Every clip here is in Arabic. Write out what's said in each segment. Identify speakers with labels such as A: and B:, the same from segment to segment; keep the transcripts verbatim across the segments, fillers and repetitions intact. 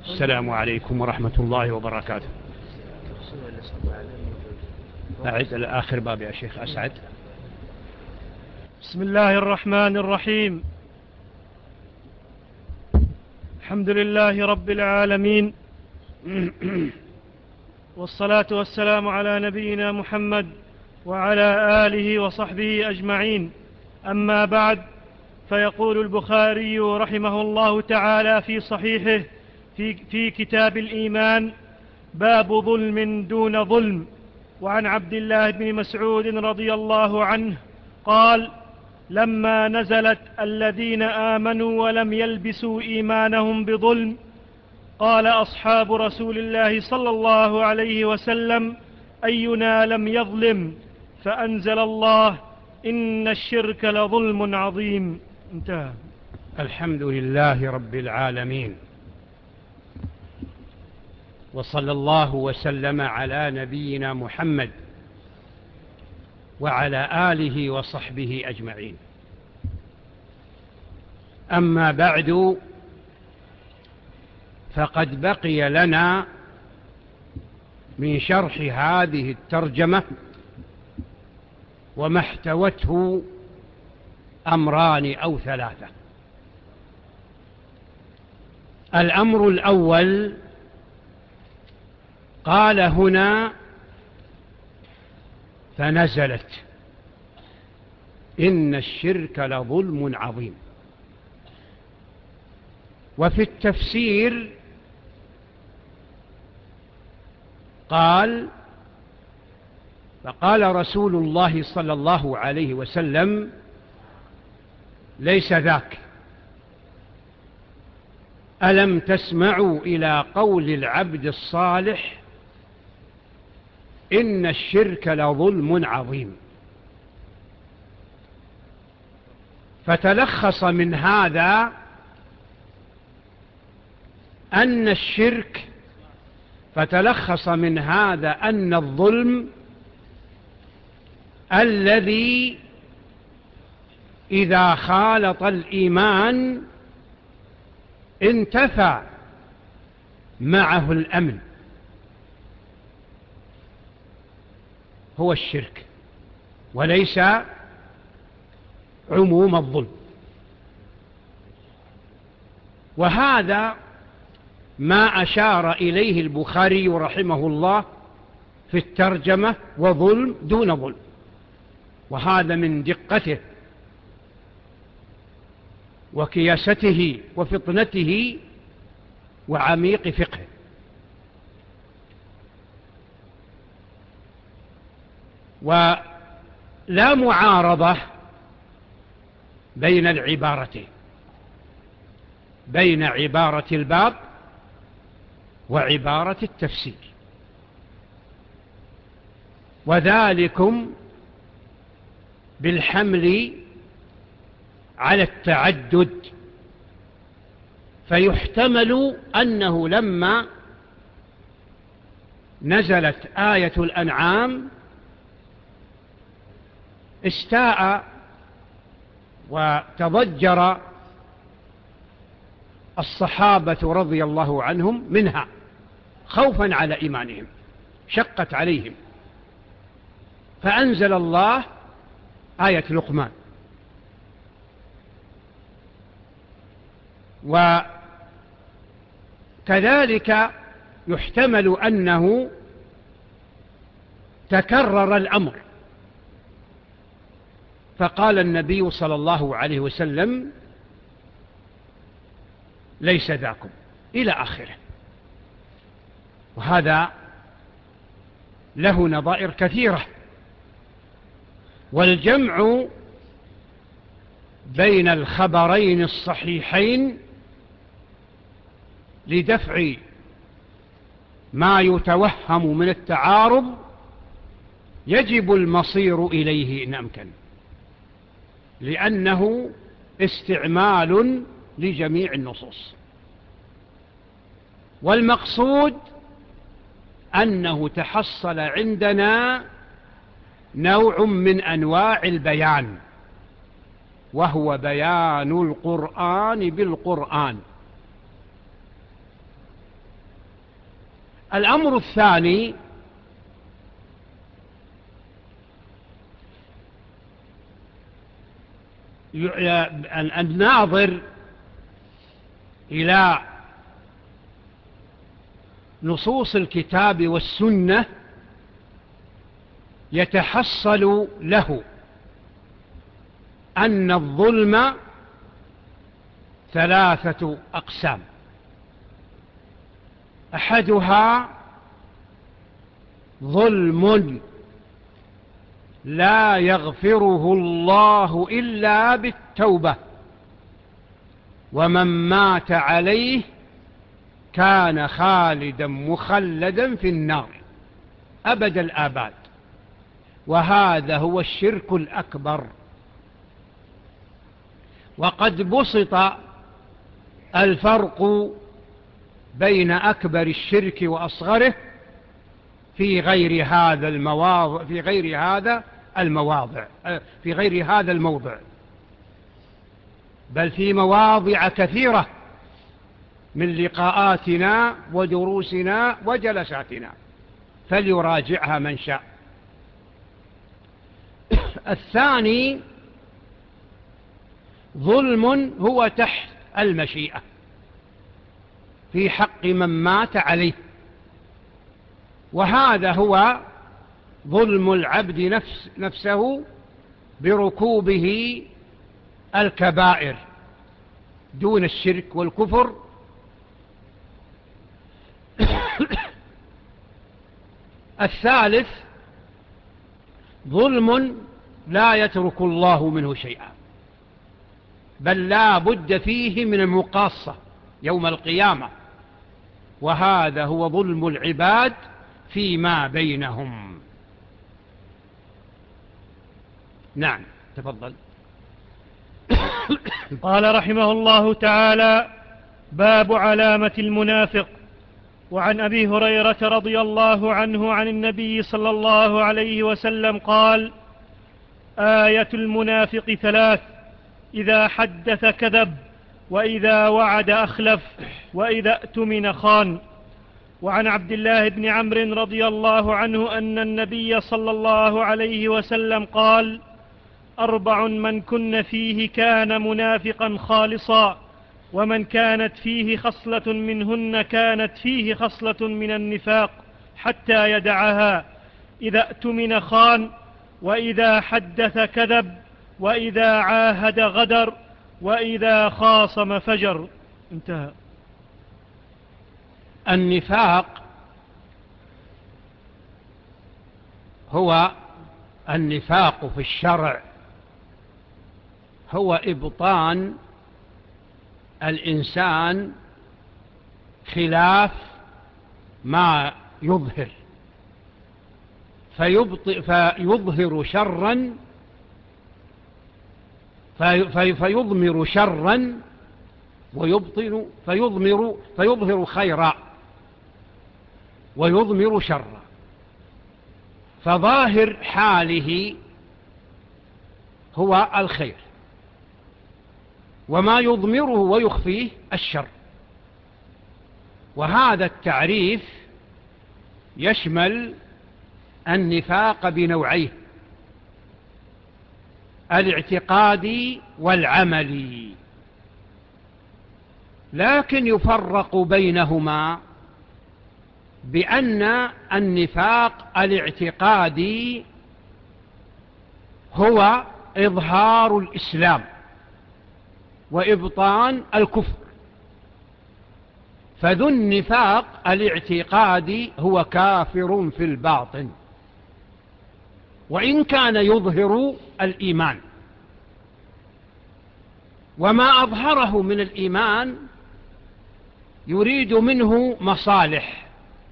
A: السلام عليكم ورحمة الله وبركاته. أعد الآخر باب يا شيخ أسعد.
B: بسم الله الرحمن الرحيم. الحمد لله رب العالمين، والصلاة والسلام على نبينا محمد وعلى آله وصحبه أجمعين. أما بعد، فيقول البخاري رحمه الله تعالى في صحيحه في, في كتاب الإيمان: باب ظلم دون ظلم. وعن عبد الله بن مسعود رضي الله عنه قال: لما نزلت الذين آمنوا ولم يلبسوا إيمانهم بظلم، قال أصحاب رسول الله صلى الله عليه وسلم: أينا لم يظلم؟ فأنزل الله: إن الشرك لظلم عظيم. انتهى.
A: الحمد لله رب العالمين، وصلى الله وسلم على نبينا محمد وعلى آله وصحبه أجمعين. أما بعد، فقد بقي لنا من شرح هذه الترجمة وما احتوته أمران أو ثلاثة. الأمر الأول، قال هنا: فنزلت إن الشرك لظلم عظيم. وفي التفسير قال: فقال رسول الله صلى الله عليه وسلم: ليس ذاك، ألم تسمعوا إلى قول العبد الصالح: إن الشرك لظلم عظيم. فتلخص من هذا أن الشرك فتلخص من هذا أن الظلم الذي إذا خالط الإيمان انتفى معه الأمن هو الشرك، وليس عموم الظلم. وهذا ما أشار إليه البخاري رحمه الله في الترجمة: وظلم دون ظلم. وهذا من دقته وكياسته وفطنته وعميق فقهه. ولا معارضة بين العبارتين، بين عبارة الباب وعبارة التفسير. وذلكم بالحمل على التعدد، فيحتمل أنه لما نزلت آية الأنعام استاء وتضجر الصحابة رضي الله عنهم منها خوفا على إيمانهم، شقت عليهم، فأنزل الله آية لقمان. وكذلك يحتمل أنه تكرر الأمر، فقال النبي صلى الله عليه وسلم: ليس ذاكم، إلى آخره. وهذا له نظائر كثيرة. والجمع بين الخبرين الصحيحين لدفع ما يتوهم من التعارض يجب المصير إليه إن أمكن، لأنه استعمال لجميع النصوص. والمقصود أنه تحصل عندنا نوع من أنواع البيان، وهو بيان القرآن بالقرآن. الأمر الثاني أن نناظر إلى نصوص الكتاب والسنة يتحصل له أن الظلم ثلاثة أقسام. أحدها ظلم لا يغفره الله إلا بالتوبة، ومن مات عليه كان خالدا مخلدا في النار أبد الآباد، وهذا هو الشرك الأكبر. وقد بسط الفرق بين أكبر الشرك وأصغره في غير هذا المواضع في غير هذا المواضع في غير هذا الموضع، بل في مواضع كثيرة من لقاءاتنا ودروسنا وجلساتنا، فليراجعها من شاء. الثاني ظلم هو تحت المشيئة في حق من مات عليه، وهذا هو ظلم العبد نفس نفسه بركوبه الكبائر دون الشرك والكفر. الثالث ظلم لا يترك الله منه شيئا، بل لا بد فيه من المقاصة يوم القيامة، وهذا هو ظلم العباد فيما بينهم. نعم، تفضل.
B: قال رحمه الله تعالى: باب علامة المنافق. وعن أبي هريرة رضي الله عنه عن النبي صلى الله عليه وسلم قال: آية المنافق ثلاث: إذا حدث كذب، وإذا وعد أخلف، وإذا اؤتمن خان. وعن عبد الله بن عمرو رضي الله عنه أن النبي صلى الله عليه وسلم قال: أربع من كن فيه كان منافقا خالصا، ومن كانت فيه خصلة منهن كانت فيه خصلة من النفاق حتى يدعها: إذا اؤتمن خان، وإذا حدث كذب، وإذا عاهد غدر، وإذا خاصم فجر. انتهى.
A: النفاق هو النفاق في الشرع هو إبطان الإنسان خلاف ما يظهر، فيبطئ فيظهر شرا في فيضمر شرا ويبطن فيضمر فيظهر خيرا ويضمر شرا، فظاهر حاله هو الخير، وما يضمره ويخفيه الشر. وهذا التعريف يشمل النفاق بنوعيه: الاعتقادي والعملي، لكن يفرق بينهما بأن النفاق الاعتقادي هو إظهار الإسلام وإبطان الكفر، فذو النفاق الاعتقادي هو كافر في الباطن وإن كان يظهر الإيمان، وما أظهره من الإيمان يريد منه مصالح،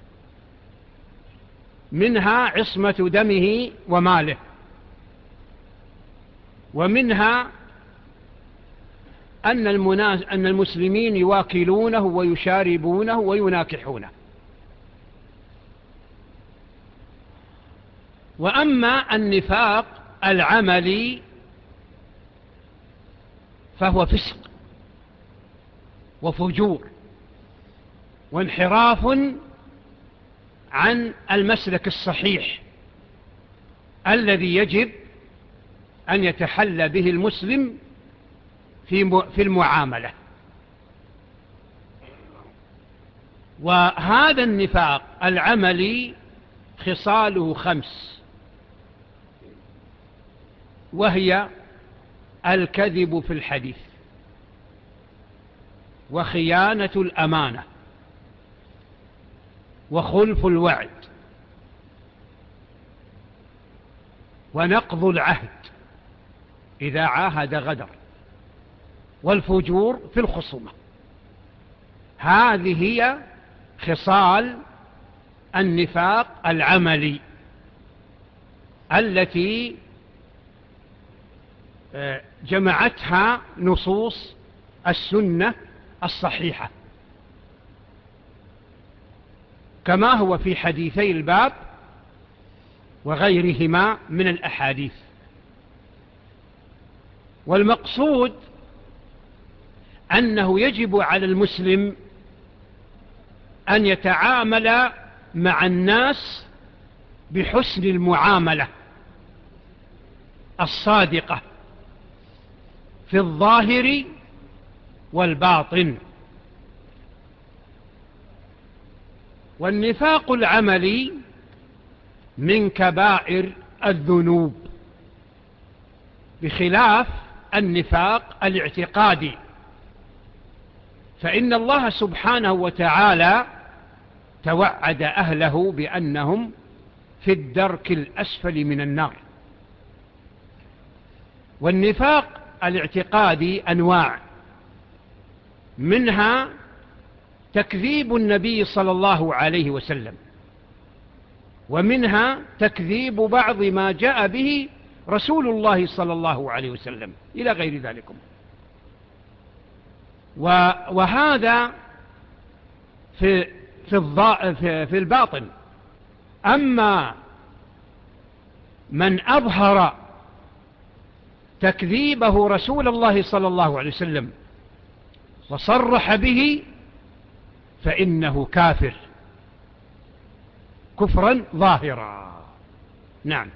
A: منها عصمة دمه وماله، ومنها أن, أن المسلمين يواكلونه ويشاربونه ويناكحونه. وأما النفاق العملي فهو فسق وفجور وانحراف عن المسلك الصحيح الذي يجب أن يتحلى به المسلم في المعاملة. وهذا النفاق العملي خصاله خمس، وهي الكذب في الحديث، وخيانة الأمانة، وخلف الوعد، ونقض العهد إذا عاهد غدر، والفجور في الخصومة. هذه هي خصال النفاق العملي التي جمعتها نصوص السنة الصحيحة، كما هو في حديثي الباب وغيرهما من الأحاديث. والمقصود أنه يجب على المسلم أن يتعامل مع الناس بحسن المعاملة الصادقة في الظاهر والباطن. والنفاق العملي من كبائر الذنوب، بخلاف النفاق الاعتقادي، فإن الله سبحانه وتعالى توعد أهله بأنهم في الدرك الأسفل من النار. والنفاق الاعتقادي أنواع، منها تكذيب النبي صلى الله عليه وسلم، ومنها تكذيب بعض ما جاء به رسول الله صلى الله عليه وسلم إلى غير ذلك. وهذا في في في الباطن. أما من أظهر تكذيبه رسول الله صلى الله عليه وسلم وصرح به فإنه كافر كفرا ظاهرا. نعم.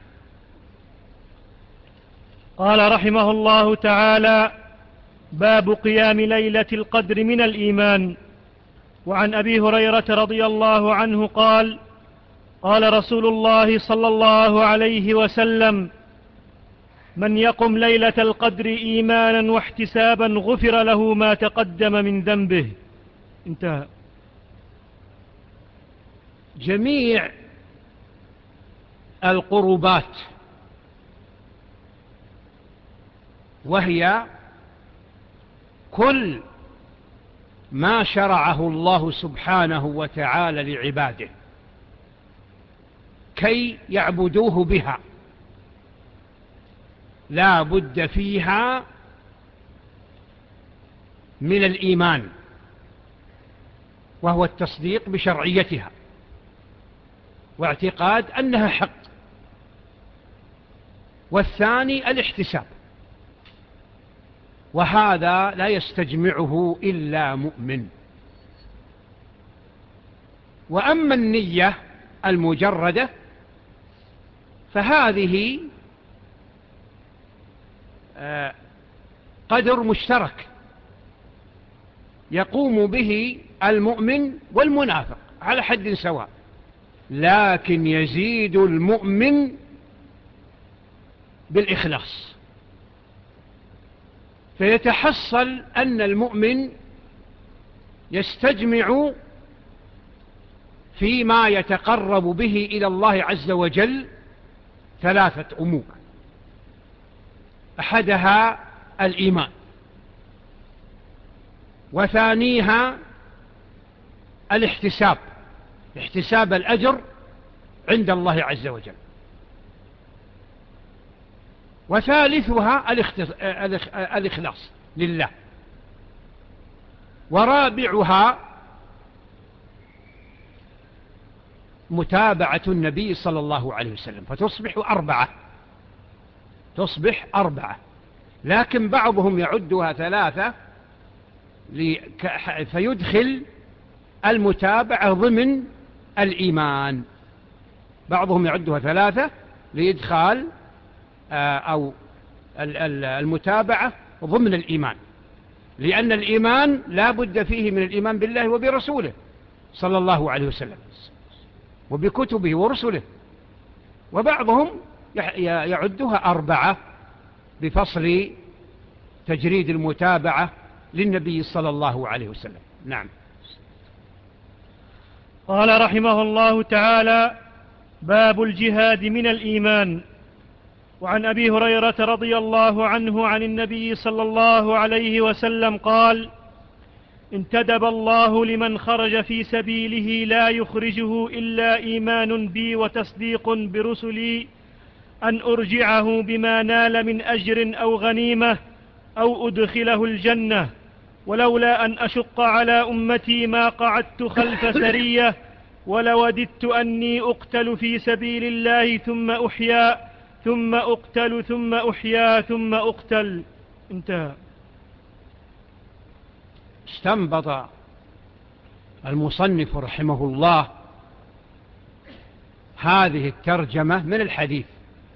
B: قال رحمه الله تعالى: باب قيام ليلة القدر من الإيمان. وعن أبي هريرة رضي الله عنه قال: قال رسول الله صلى الله عليه وسلم: من يقم ليلة القدر إيمانا واحتسابا غفر له ما تقدم من ذنبه. انتهى.
A: جميع القربات، وهي كل ما شرعه الله سبحانه وتعالى لعباده كي يعبدوه بها، لا بد فيها من الإيمان، وهو التصديق بشرعيتها واعتقاد أنها حق. والثاني الاحتساب، وهذا لا يستجمعه إلا مؤمن. وأما النية المجردة فهذه قدر مشترك يقوم به المؤمن والمنافق على حد سواء، لكن يزيد المؤمن بالإخلاص، فيتحصل أن المؤمن يستجمع فيما يتقرب به إلى الله عز وجل ثلاثة أمور: أحدها الإيمان، وثانيها الاحتساب، احتساب الأجر عند الله عز وجل، وثالثها الإخلاص لله، ورابعها متابعة النبي صلى الله عليه وسلم، فتصبح أربعة تصبح أربعة لكن بعضهم يعدها ثلاثة فيدخل المتابعة ضمن الإيمان. بعضهم يعدها ثلاثة لإدخال أو المتابعة ضمن الإيمان، لأن الإيمان لا بد فيه من الإيمان بالله وبرسوله صلى الله عليه وسلم وبكتبه ورسله. وبعضهم يعدها أربعة بفصل تجريد المتابعة للنبي صلى الله عليه وسلم. نعم.
B: قال رحمه الله تعالى: باب الجهاد من الإيمان. وعن أبي هريرة رضي الله عنه عن النبي صلى الله عليه وسلم قال: انتدب الله لمن خرج في سبيله لا يخرجه إلا إيمان بي وتصديق برسلي أن أرجعه بما نال من أجر أو غنيمة أو أدخله الجنة، ولولا أن أشق على أمتي ما قعدت خلف سرية، ولوددت أني أقتل في سبيل الله ثم أحيا ثم أقتل ثم أحيا ثم أقتل. انتهى.
A: استنبط المصنف رحمه الله هذه الترجمة من الحديث،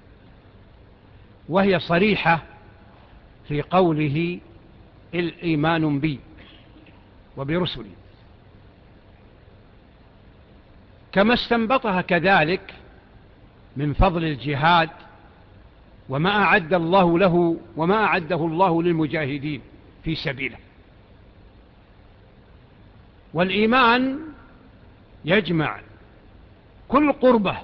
A: وهي صريحة في قوله الإيمان بي وبرسلي، كما استنبطها كذلك من فضل الجهاد وما أعد الله له وما أعده الله للمجاهدين في سبيله. والإيمان يجمع كل قربة،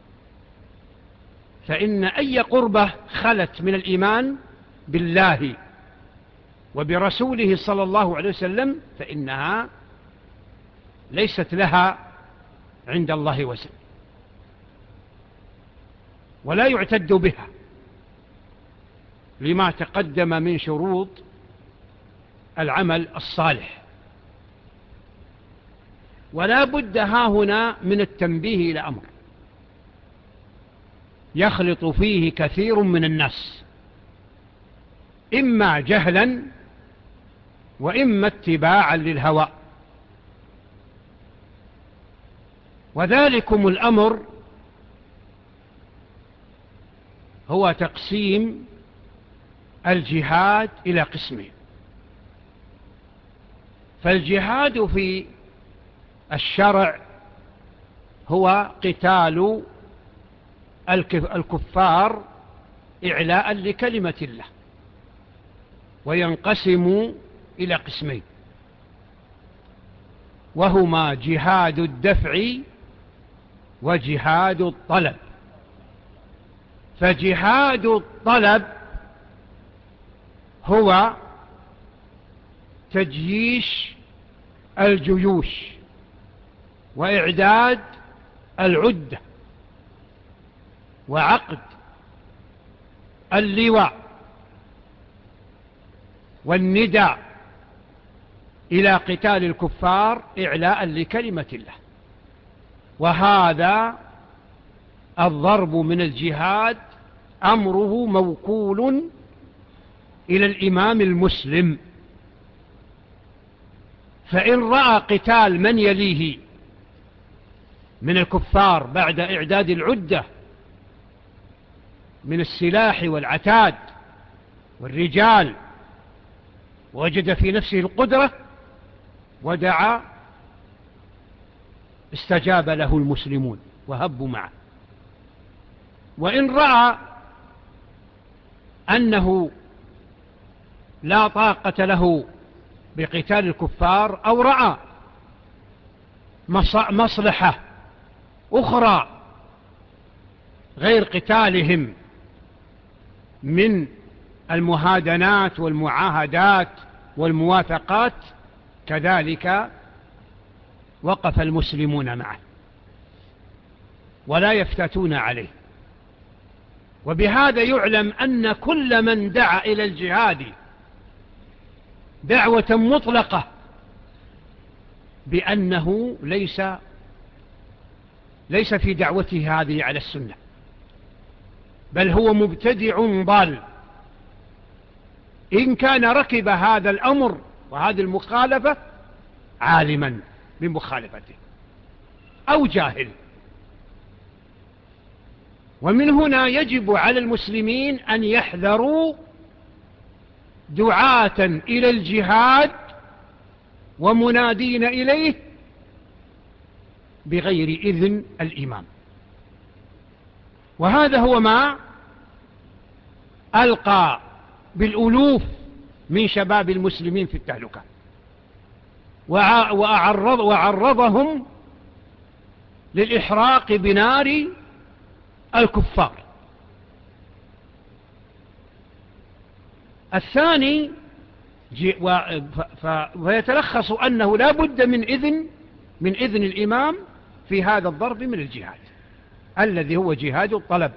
A: فإن أي قربة خلت من الإيمان بالله وبرسوله صلى الله عليه وسلم فإنها ليست لها عند الله وزن ولا يعتد بها لما تقدم من شروط العمل الصالح. ولا بد ها هنا من التنبيه إلى أمر يخلط فيه كثير من الناس، إما جهلا وإما اتباعا للهوى. وذلكم الأمر هو تقسيم الجهاد إلى قسمين. فالجهاد في الشرع هو قتال الكفار إعلاء لكلمة الله، وينقسم إلى قسمين، وهما جهاد الدفع وجهاد الطلب. فجهاد الطلب هو تجييش الجيوش وإعداد العدة وعقد اللواء والنداء إلى قتال الكفار إعلاء لكلمة الله. وهذا الضرب من الجهاد أمره موكول إلى الإمام المسلم، فإن رأى قتال من يليه من الكفار بعد إعداد العدة من السلاح والعتاد والرجال وجد في نفسه القدرة ودعا استجاب له المسلمون وهبوا معه. وإن رأى أنه لا طاقة له بقتال الكفار أو رأى مصلحة أخرى غير قتالهم من المهادنات والمعاهدات والمواثقات، كذلك وقف المسلمون معه ولا يفتتون عليه. وبهذا يعلم أن كل من دعا إلى الجهاد دعوة مطلقة بأنه ليس ليس في دعوته هذه على السنة، بل هو مبتدع ضال إن كان ركب هذا الأمر وهذه المخالفة عالما بمخالفته. أو جاهل. ومن هنا يجب على المسلمين أن يحذروا دعاة إلى الجهاد ومنادين إليه بغير إذن الإمام. وهذا هو ما ألقى بالألوف من شباب المسلمين في التهلكة، وعرض وعرضهم للإحراق بنار الكفار. الثاني ويتلخص أنه لا بد من إذن من إذن الإمام في هذا الضرب من الجهاد الذي هو جهاد الطلب.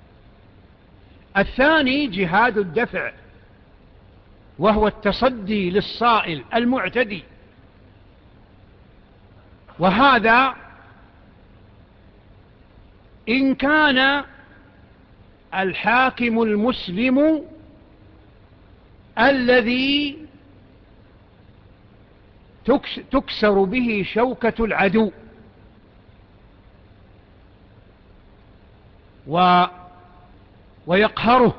A: الثاني جهاد الدفع، وهو التصدي للصائل المعتدي. وهذا إن كان الحاكم المسلم الذي تكسر به شوكة العدو و ويقهره،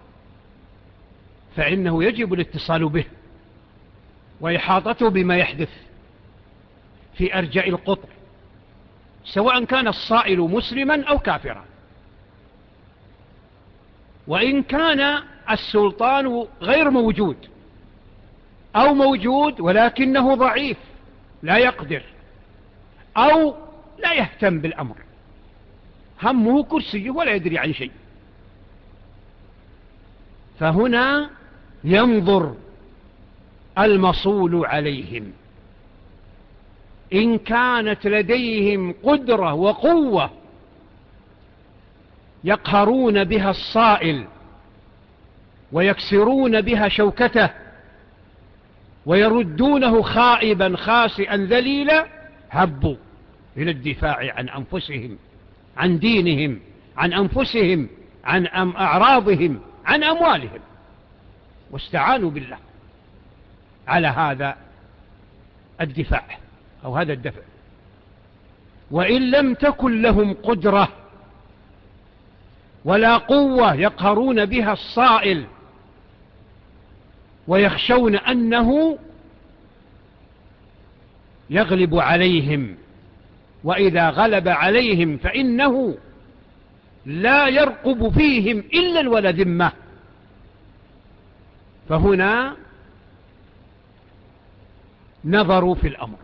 A: فإنه يجب الاتصال به وإحاطته بما يحدث في أرجاء القطر، سواء كان الصائل مسلما أو كافرا. وإن كان السلطان غير موجود أو موجود ولكنه ضعيف لا يقدر أو لا يهتم بالأمر، همه كرسيه ولا يدري عن شيء، فهنا ينظر المصول عليهم. إن كانت لديهم قدرة وقوة يقهرون بها الصائل ويكسرون بها شوكته ويردونه خائبا خاسئا ذليلا، هبوا إلى الدفاع عن أنفسهم، عن دينهم، عن أنفسهم، عن أعراضهم، عن أموالهم، واستعانوا بالله على هذا الدفاع أو هذا الدفع. وإن لم تكن لهم قدرة ولا قوة يقهرون بها الصائل ويخشون أنه يغلب عليهم، وإذا غلب عليهم فإنه لا يرقب فيهم إلا الولا ذمة، فهنا نظروا في الأمر.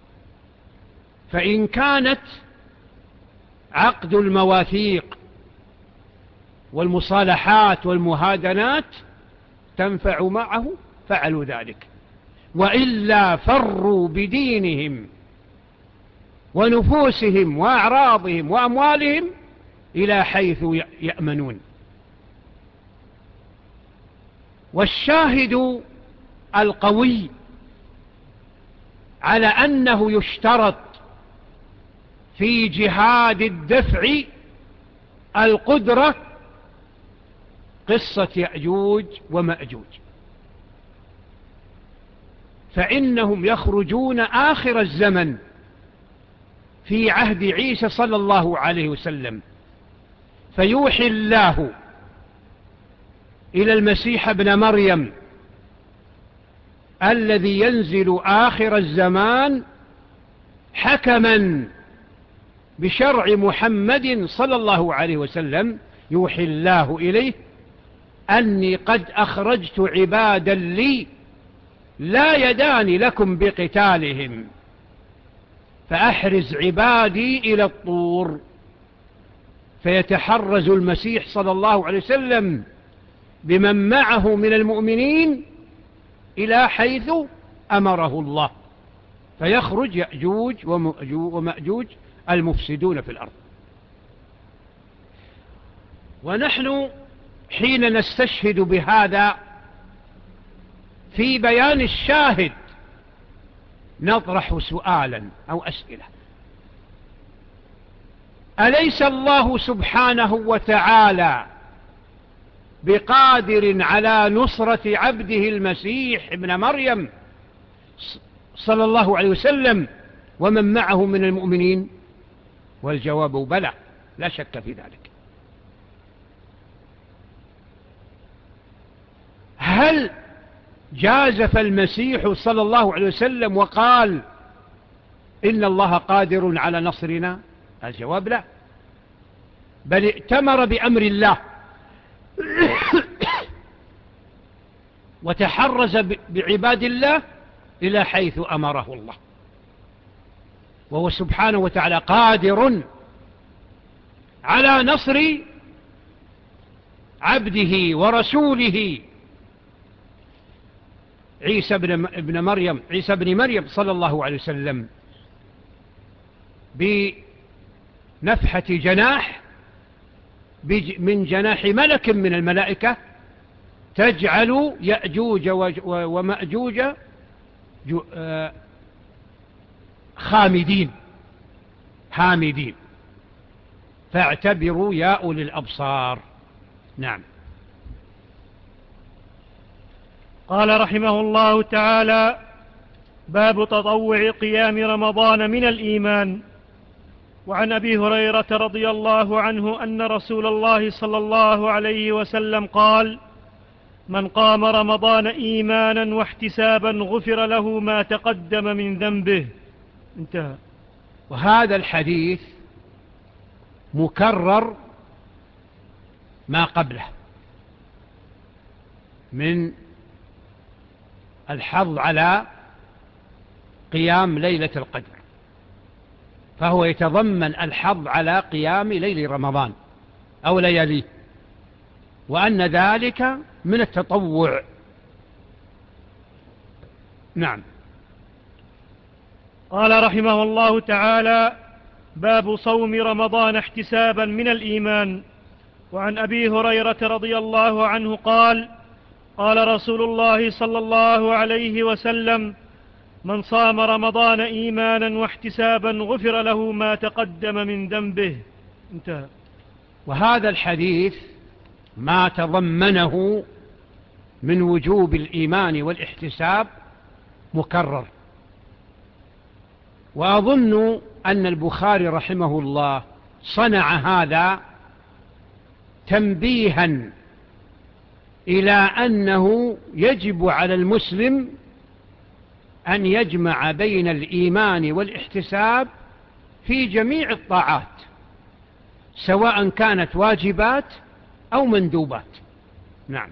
A: فإن كانت عقد المواثيق والمصالحات والمهادنات تنفع معه فعلوا ذلك، وإلا فروا بدينهم ونفوسهم وأعراضهم وأموالهم إلى حيث يأمنون. والشاهد القوي على أنه يشترط في جهاد الدفع القدرة قصة يأجوج ومأجوج، فإنهم يخرجون آخر الزمن في عهد عيسى صلى الله عليه وسلم، فيوحي الله إلى المسيح ابن مريم الذي ينزل آخر الزمان حكما بشرع محمد صلى الله عليه وسلم، يوحي الله إليه أني قد أخرجت عبادا لي لا يدان لكم بقتالهم، فأحرز عبادي إلى الطور. فيتحرز المسيح صلى الله عليه وسلم بمن معه من المؤمنين إلى حيث أمره الله، فيخرج يأجوج ومأجوج المفسدون في الأرض. ونحن حين نستشهد بهذا في بيان الشاهد نطرح سؤالا أو أسئلة: أليس الله سبحانه وتعالى بقادر على نصرة عبده المسيح ابن مريم صلى الله عليه وسلم ومن معه من المؤمنين؟ والجواب بلى، لا شك في ذلك. هل جازف المسيح صلى الله عليه وسلم وقال إن الله قادر على نصرنا؟ الجواب لا، بل ائتمر بأمر الله وتحرز بعباد الله إلى حيث أمره الله، وهو سبحانه وتعالى قادر على نصر عبده ورسوله عيسى بن مريم عيسى بن مريم صلى الله عليه وسلم بنفحة جناح من جناح ملك من الملائكة تجعل يأجوج ومأجوج خامدين حامدين، فاعتبروا يا أولي الأبصار. نعم.
B: قال رحمه الله تعالى: باب تطوع قيام رمضان من الإيمان. وعن أبي هريرة رضي الله عنه أن رسول الله صلى الله عليه وسلم قال: من قام رمضان إيمانا واحتسابا غفر له ما تقدم من ذنبه. انتهى.
A: وهذا الحديث مكرر ما قبله من الحظ على قيام ليلة القدر، فهو يتضمن الحظ على قيام ليل رمضان أو لياليه، وأن ذلك من التطوع. نعم.
B: قال رحمه الله تعالى: باب صوم رمضان احتسابا من الإيمان. وعن أبي هريرة رضي الله عنه قال: قال رسول الله صلى الله عليه وسلم: من صام رمضان إيمانا واحتسابا غفر له ما تقدم من ذنبه. انتهى.
A: وهذا الحديث ما تضمنه من وجوب الإيمان والاحتساب مكرر، وأظن أن البخاري رحمه الله صنع هذا تنبيها إلى أنه يجب على المسلم أن يجمع بين الإيمان والاحتساب في جميع الطاعات، سواء كانت واجبات أو مندوبات. نعم.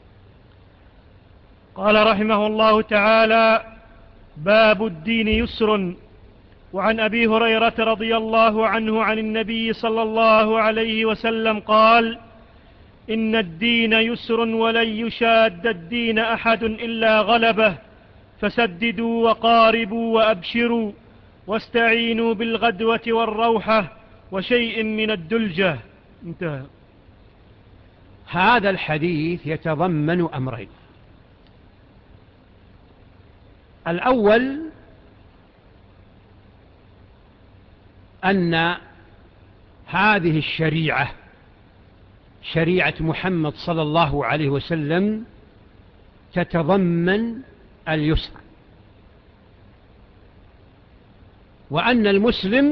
B: قال رحمه الله تعالى: باب الدين يسر. وعن أبي هريرة رضي الله عنه عن النبي صلى الله عليه وسلم قال: إن الدين يسر ولن يشاد الدين أحد إلا غلبه، فسددوا وقاربوا وأبشروا، واستعينوا بالغدوة والروحة وشيء من الدلجة. انتهى.
A: هذا الحديث يتضمن أمرين. الأول أن هذه الشريعة شريعة محمد صلى الله عليه وسلم تتضمن اليسر، وأن المسلم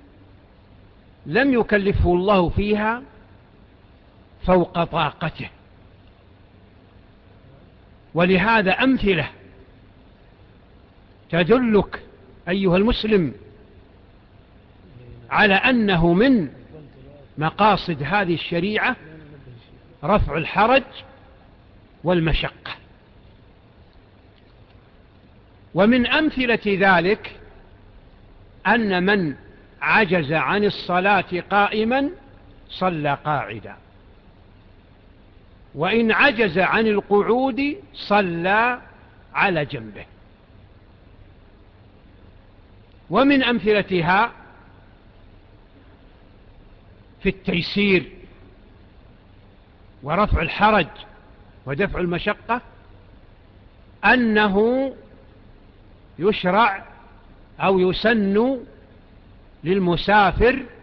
A: لم يكلفه الله فيها فوق طاقته، ولهذا أمثلة تدلك أيها المسلم على أنه من مقاصد هذه الشريعة رفع الحرج والمشقة. ومن أمثلة ذلك أن من عجز عن الصلاة قائما صلى قاعدا، وإن عجز عن القعود صلى على جنبه. ومن أمثلتها في التيسير ورفع الحرج ودفع المشقة أنه يشرع أو يسن للمسافر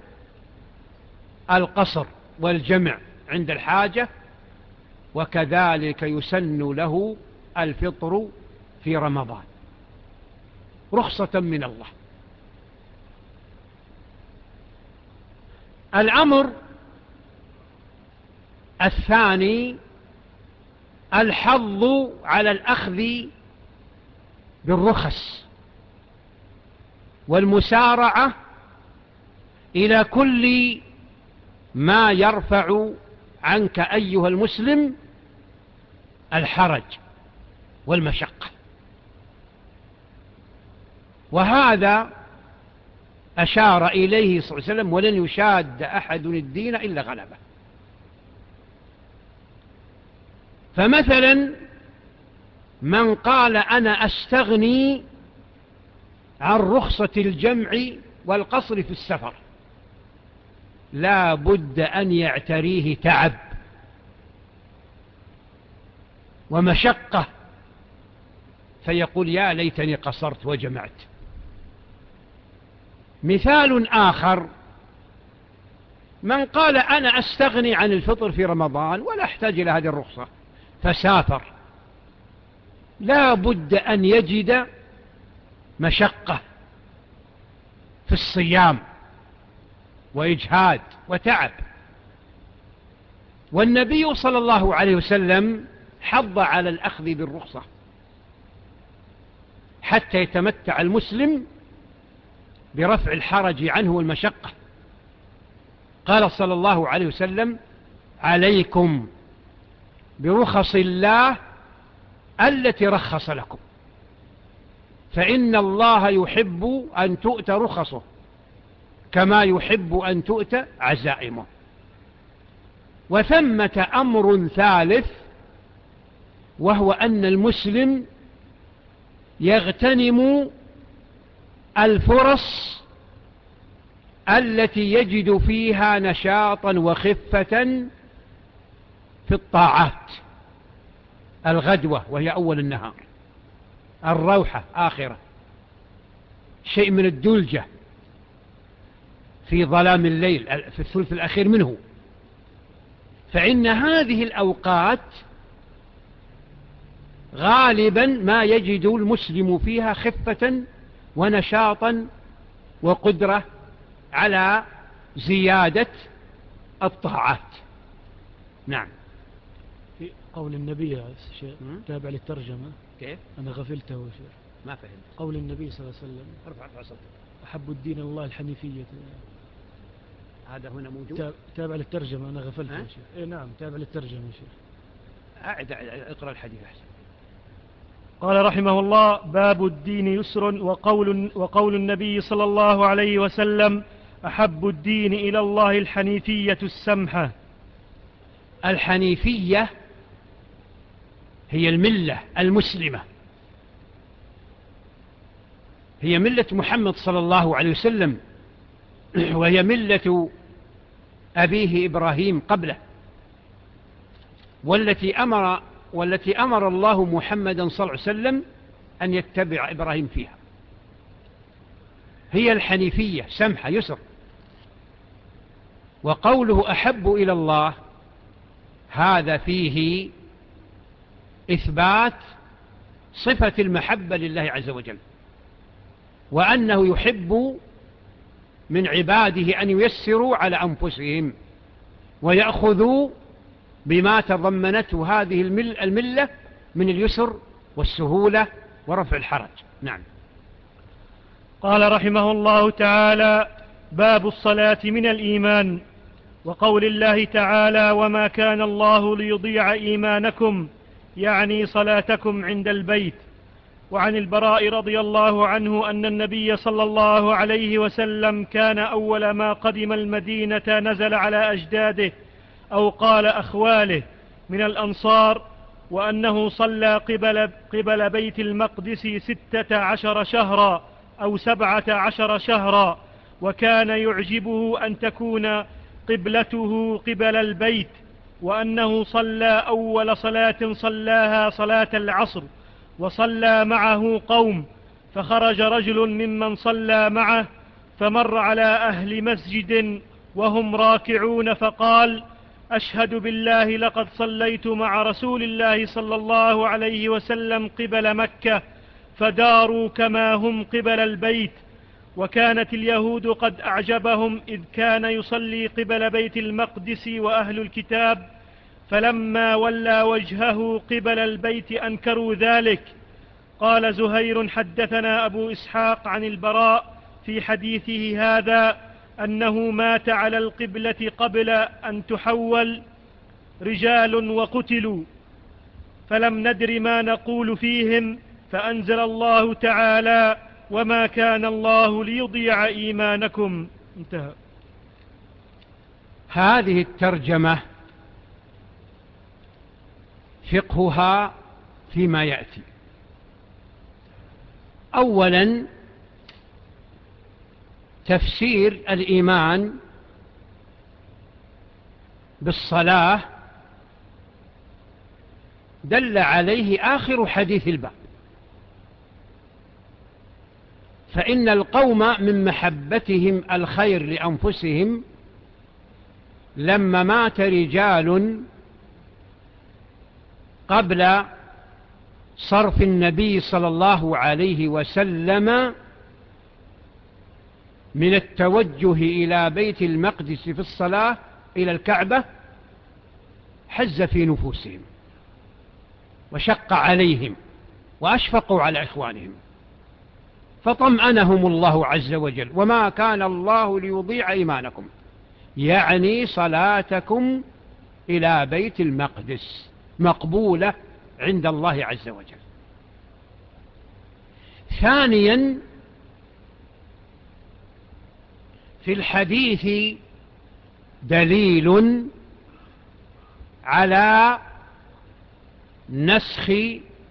A: القصر والجمع عند الحاجة، وكذلك يسن له الفطر في رمضان رخصة من الله. الأمر الثاني الحظ على الأخذ بالرخص والمسارعة إلى كل ما يرفع عنك أيها المسلم الحرج والمشقة. وهذا أشار إليه صلى الله عليه وسلم: ولن يشاد أحد الدين إلا غلبه. فمثلا من قال أنا أستغني عن رخصة الجمع والقصر في السفر، لا بد أن يعتريه تعب ومشقة، فيقول يا ليتني قصرت وجمعت. مثال آخر: من قال أنا أستغني عن الفطر في رمضان ولا أحتاج إلى هذه الرخصة، فسافر، لا بد أن يجد مشقة في الصيام وإجهاد وتعب. والنبي صلى الله عليه وسلم حض على الأخذ بالرخصة حتى يتمتع المسلم برفع الحرج عنه والمشقة. قال صلى الله عليه وسلم: عليكم برخص الله التي رخص لكم، فإن الله يحب أن تؤتى رخصه كما يحب أن تؤتى عزائمه. وثمة أمر ثالث، وهو أن المسلم يغتنم الفرص التي يجد فيها نشاطا وخفة في الطاعات: الغدوة وهي أول النهار، الروحة آخرة، شيء من الدلجة في ظلام الليل في الثلث الأخير منه. فإن هذه الأوقات غالبا ما يجد المسلم فيها خفة ونشاطا وقدرة على زيادة الطاعات. نعم.
B: في قول النبي يا شيخ، تابع للترجمة.
A: كيف؟
B: أنا غفلته يا شيخ،
A: ما فهمت.
B: قول النبي صلى الله عليه وسلم:
A: ارفع ارفع صوتك.
B: أحب الدين الله الحنيفية.
A: هذا هنا موجود.
B: تابع للترجمة، أنا غفلته يا شيخ. إيه نعم، تابع للترجمة يا شيخ.
A: أعد اقرأ الحديث أحسن.
B: قال رحمه الله: باب الدين يسر، وقول, وقول النبي صلى الله عليه وسلم: أحب الدين إلى الله الحنيفية السمحة.
A: الحنيفية هي الملة المسلمة، هي ملة محمد صلى الله عليه وسلم، وهي ملة أبيه إبراهيم قبله، والتي أمر والتي أمر الله محمدا صلى الله عليه وسلم أن يتبع إبراهيم فيها. هي الحنيفية سمحة يسر. وقوله أحب إلى الله هذا فيه إثبات صفة المحبة لله عز وجل، وأنه يحب من عباده أن ييسروا على أنفسهم ويأخذوا بما تضمنته هذه الملة من اليسر والسهولة ورفع الحرج. نعم.
B: قال رحمه الله تعالى: باب الصلاة من الإيمان، وقول الله تعالى: وما كان الله ليضيع إيمانكم، يعني صلاتكم عند البيت. وعن البراء رضي الله عنه أن النبي صلى الله عليه وسلم كان أول ما قدم المدينة نزل على أجداده أو قال أخواله من الأنصار، وأنه صلى قبل, قبل بيت المقدس ستة عشر شهرا أو سبعة عشر شهرا، وكان يعجبه أن تكون قبلته قبل البيت، وأنه صلى أول صلاة صلاها صلاة العصر، وصلى معه قوم، فخرج رجل ممن صلى معه فمر على أهل مسجد وهم راكعون فقال: أشهد بالله لقد صليت مع رسول الله صلى الله عليه وسلم قبل مكة، فداروا كما هم قبل البيت. وكانت اليهود قد أعجبهم إذ كان يصلي قبل بيت المقدس وأهل الكتاب، فلما ولى وجهه قبل البيت أنكروا ذلك. قال زهير: حدثنا أبو إسحاق عن البراء في حديثه هذا أنه مات على القبلة قبل أن تحول رجال وقتلوا، فلم ندر ما نقول فيهم، فأنزل الله تعالى: وما كان الله ليضيع إيمانكم. انتهى.
A: هذه الترجمة فقهها فيما يأتي. أولا، تفسير الإيمان بالصلاة دل عليه آخر حديث الباب، فإن القوم من محبتهم الخير لأنفسهم لما مات رجال قبل صرف النبي صلى الله عليه وسلم من التوجه إلى بيت المقدس في الصلاة إلى الكعبة، حز في نفوسهم وشق عليهم وأشفقوا على إخوانهم، فطمأنهم الله عز وجل: وما كان الله ليضيع إيمانكم، يعني صلاتكم إلى بيت المقدس مقبولة عند الله عز وجل. ثانيا، في الحديث دليل على نسخ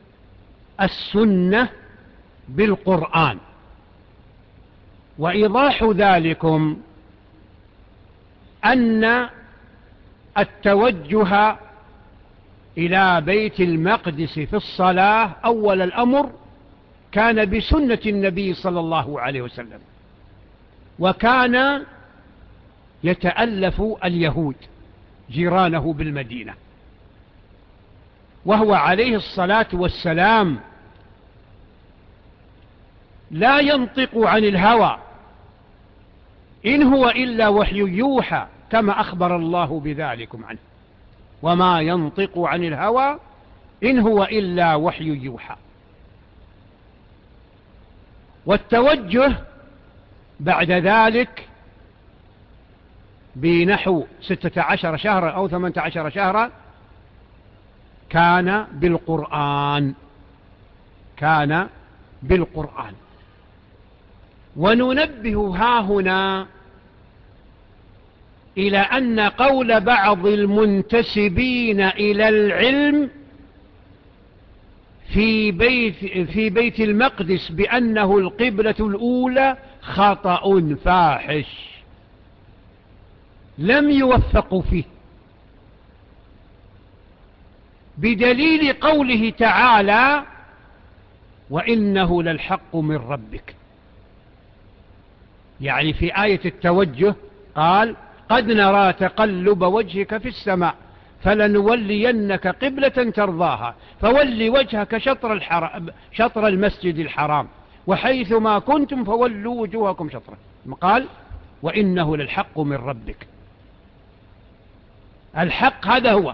A: السنة بالقرآن، وإيضاح ذلكم أن التوجه إلى بيت المقدس في الصلاة أول الأمر كان بسنة النبي صلى الله عليه وسلم، وكان يتألف اليهود جيرانه بالمدينة، وهو عليه الصلاة والسلام لا ينطق عن الهوى، إن هو إلا وحي يوحى، كما أخبر الله بذلكم عنه: وما ينطق عن الهوى إن هو إلا وحي يوحى. والتوجه بعد ذلك بنحو ستة عشر شهرا أو ثمانية عشر شهرا كان بالقرآن كان بالقرآن وننبه هاهنا إلى أن قول بعض المنتسبين إلى العلم في بيت, في بيت المقدس بأنه القبلة الأولى خطأ فاحش لم يوفقوا فيه، بدليل قوله تعالى: وإنه للحق من ربك. يعني في آية التوجه قال: قد نرى تقلب وجهك في السماء فلنولينك قبلة ترضاها فول وجهك شطر, الحرام شطر المسجد الحرام وحيث ما كنتم فولوا وجوهكم شطره. قال: وإنه للحق من ربك. الحق هذا هو،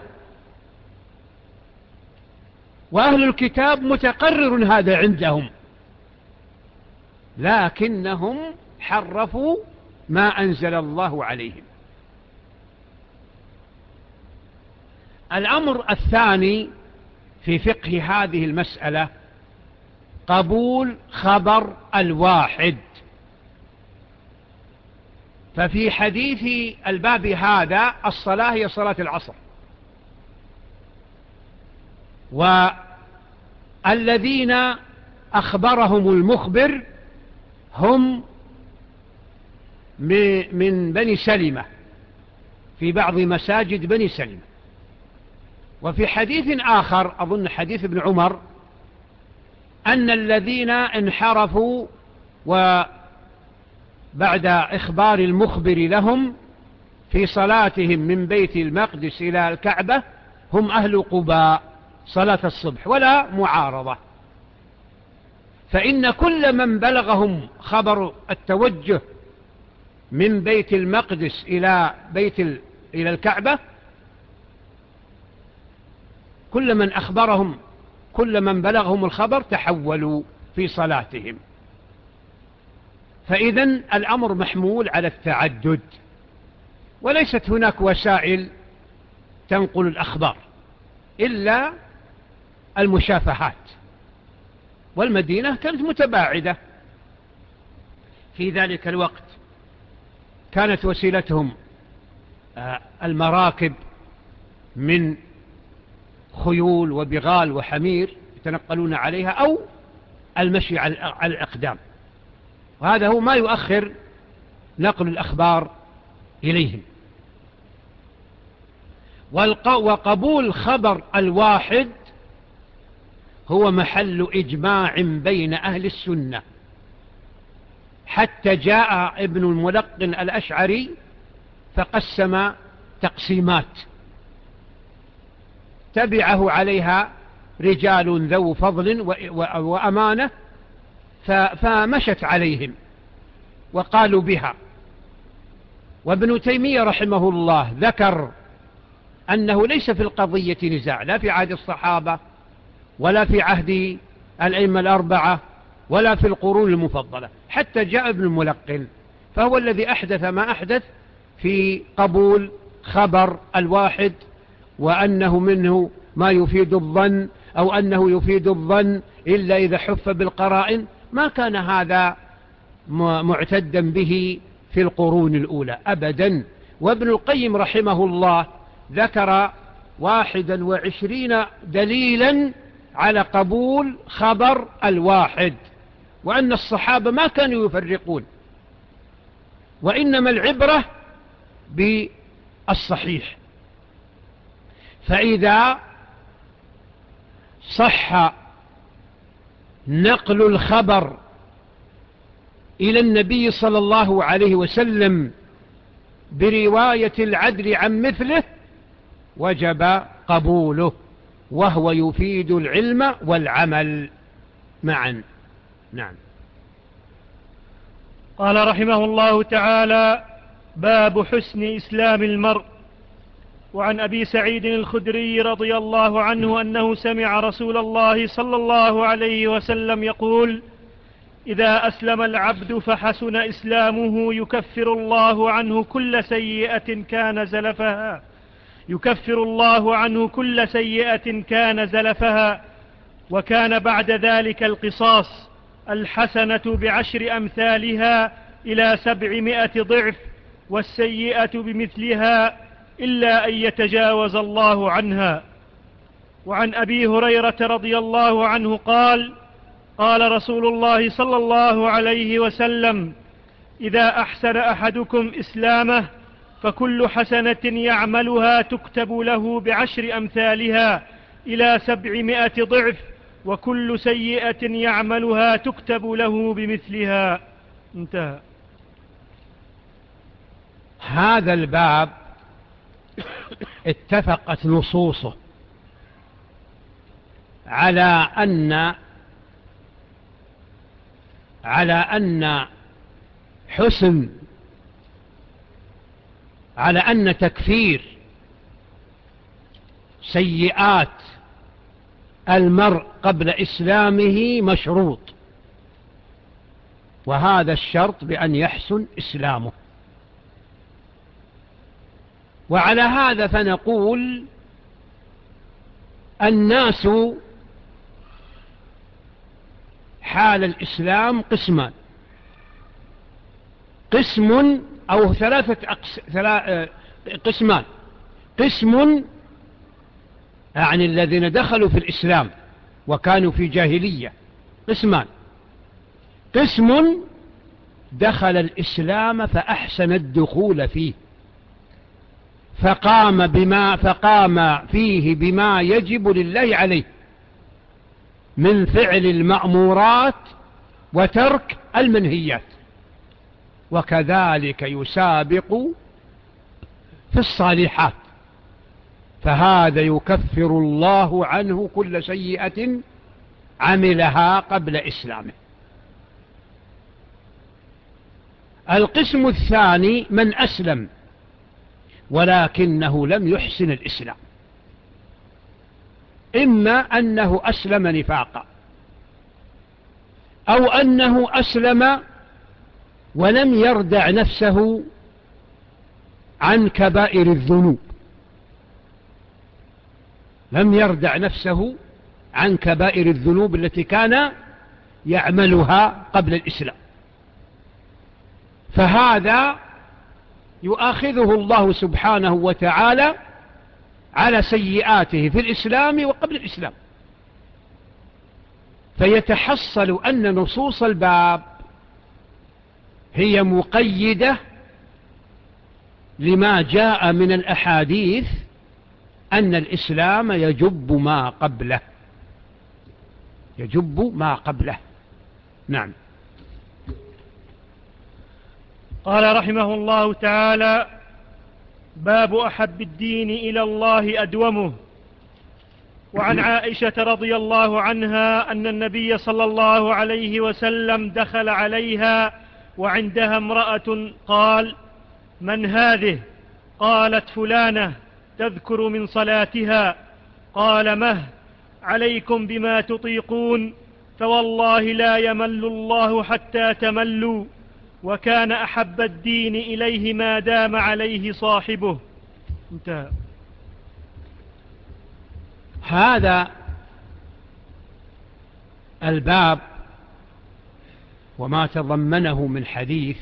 A: وأهل الكتاب متقرر هذا عندهم، لكنهم حرفوا ما أنزل الله عليهم. الأمر الثاني في فقه هذه المسألة قبول خبر الواحد. ففي حديث الباب هذا الصلاة هي صلاة العصر، والذين أخبرهم المخبر هم من بني سلمة في بعض مساجد بني سلمة. وفي حديث آخر أظن حديث ابن عمر أن الذين انحرفوا وبعد إخبار المخبر لهم في صلاتهم من بيت المقدس إلى الكعبة هم أهل قباء صلاة الصبح، ولا معارضة. فإن كل من بلغهم خبر التوجه من بيت المقدس إلى بيت ال... إلى الكعبة، كل من أخبرهم كل من بلغهم الخبر تحولوا في صلاتهم. فإذن الأمر محمول على التعدد، وليست هناك وسائل تنقل الأخبار إلا المشافهات، والمدينة كانت متباعدة في ذلك الوقت، كانت وسيلتهم المراكب من خيول وبغال وحمير يتنقلون عليها، أو المشي على الأقدام، وهذا هو ما يؤخر نقل الأخبار إليهم. وقبول خبر الواحد هو محل إجماع بين أهل السنة، حتى جاء ابن الملقن الأشعري فقسم تقسيمات تبعه عليها رجال ذو فضل وأمانة فمشت عليهم وقالوا بها. وابن تيمية رحمه الله ذكر أنه ليس في القضية نزاع، لا في عهد الصحابة ولا في عهد الأئمة الأربعة ولا في القرون المفضلة، حتى جاء ابن الملقن فهو الذي أحدث ما أحدث في قبول خبر الواحد، وأنه منه ما يفيد الظن أو أنه يفيد الظن إلا إذا حف بالقرائن. ما كان هذا معتدا به في القرون الأولى أبدا. وابن القيم رحمه الله ذكر واحدا وعشرين دليلا على قبول خبر الواحد، وأن الصحابة ما كانوا يفرقون، وإنما العبرة بالصحيح. فإذا صح نقل الخبر إلى النبي صلى الله عليه وسلم برواية العدل عن مثله وجب قبوله، وهو يفيد العلم والعمل معا. نعم.
B: قال رحمه الله تعالى: باب حسن إسلام المرء. وعن أبي سعيد الخدري رضي الله عنه أنه سمع رسول الله صلى الله عليه وسلم يقول: إذا أسلم العبد فحسن إسلامه يكفر الله عنه كل سيئة كان زلفها يكفر الله عنه كل سيئة كان زلفها وكان بعد ذلك القصاص، الحسنة بعشر أمثالها إلى سبعمائة ضعف، والسيئة بمثلها إلا أن يتجاوز الله عنها. وعن أبي هريرة رضي الله عنه قال: قال رسول الله صلى الله عليه وسلم: إذا أحسن أحدكم إسلامه فكل حسنة يعملها تكتب له بعشر أمثالها إلى سبعمائة ضعف، وكل سيئة يعملها تكتب له بمثلها. انتهى.
A: هذا الباب اتفقت نصوصه على أن على أن حسن على أن تكفير سيئات المرء قبل إسلامه مشروط، وهذا الشرط بأن يحسن إسلامه. وعلى هذا فنقول الناس حال الإسلام قسمان: قسم أو ثلاثة أقس... ثلا... قسمان. قسم يعني الذين دخلوا في الإسلام وكانوا في جاهلية، قسمان: قسم دخل الإسلام فأحسن الدخول فيه، فقام بما فقام فيه بما يجب لله عليه من فعل المأمورات وترك المنهيات، وكذلك يسابق في الصالحات، فهذا يكفر الله عنه كل سيئة عملها قبل إسلامه. القسم الثاني من أسلم ولكنه لم يحسن الإسلام، إما أنه أسلم نفاقا، أو أنه أسلم ولم يردع نفسه عن كبائر الذنوب، لم يردع نفسه عن كبائر الذنوب التي كان يعملها قبل الإسلام، فهذا يؤاخذه الله سبحانه وتعالى على سيئاته في الإسلام وقبل الإسلام. فيتحصل أن نصوص الباب هي مقيدة لما جاء من الأحاديث أن الإسلام يجب ما قبله، يجب ما قبله. نعم.
B: قال رحمه الله تعالى: باب أحب الدين إلى الله أدومه. وعن عائشة رضي الله عنها أن النبي صلى الله عليه وسلم دخل عليها وعندها امرأة، قال: من هذه؟ قالت: فلانة تذكر من صلاتها. قال: مه عليكم بما تطيقون، فوالله لا يمل الله حتى تملوا، وكان أحب الدين إليه ما دام عليه صاحبه. انتهى.
A: هذا الباب وما تضمنه من حديث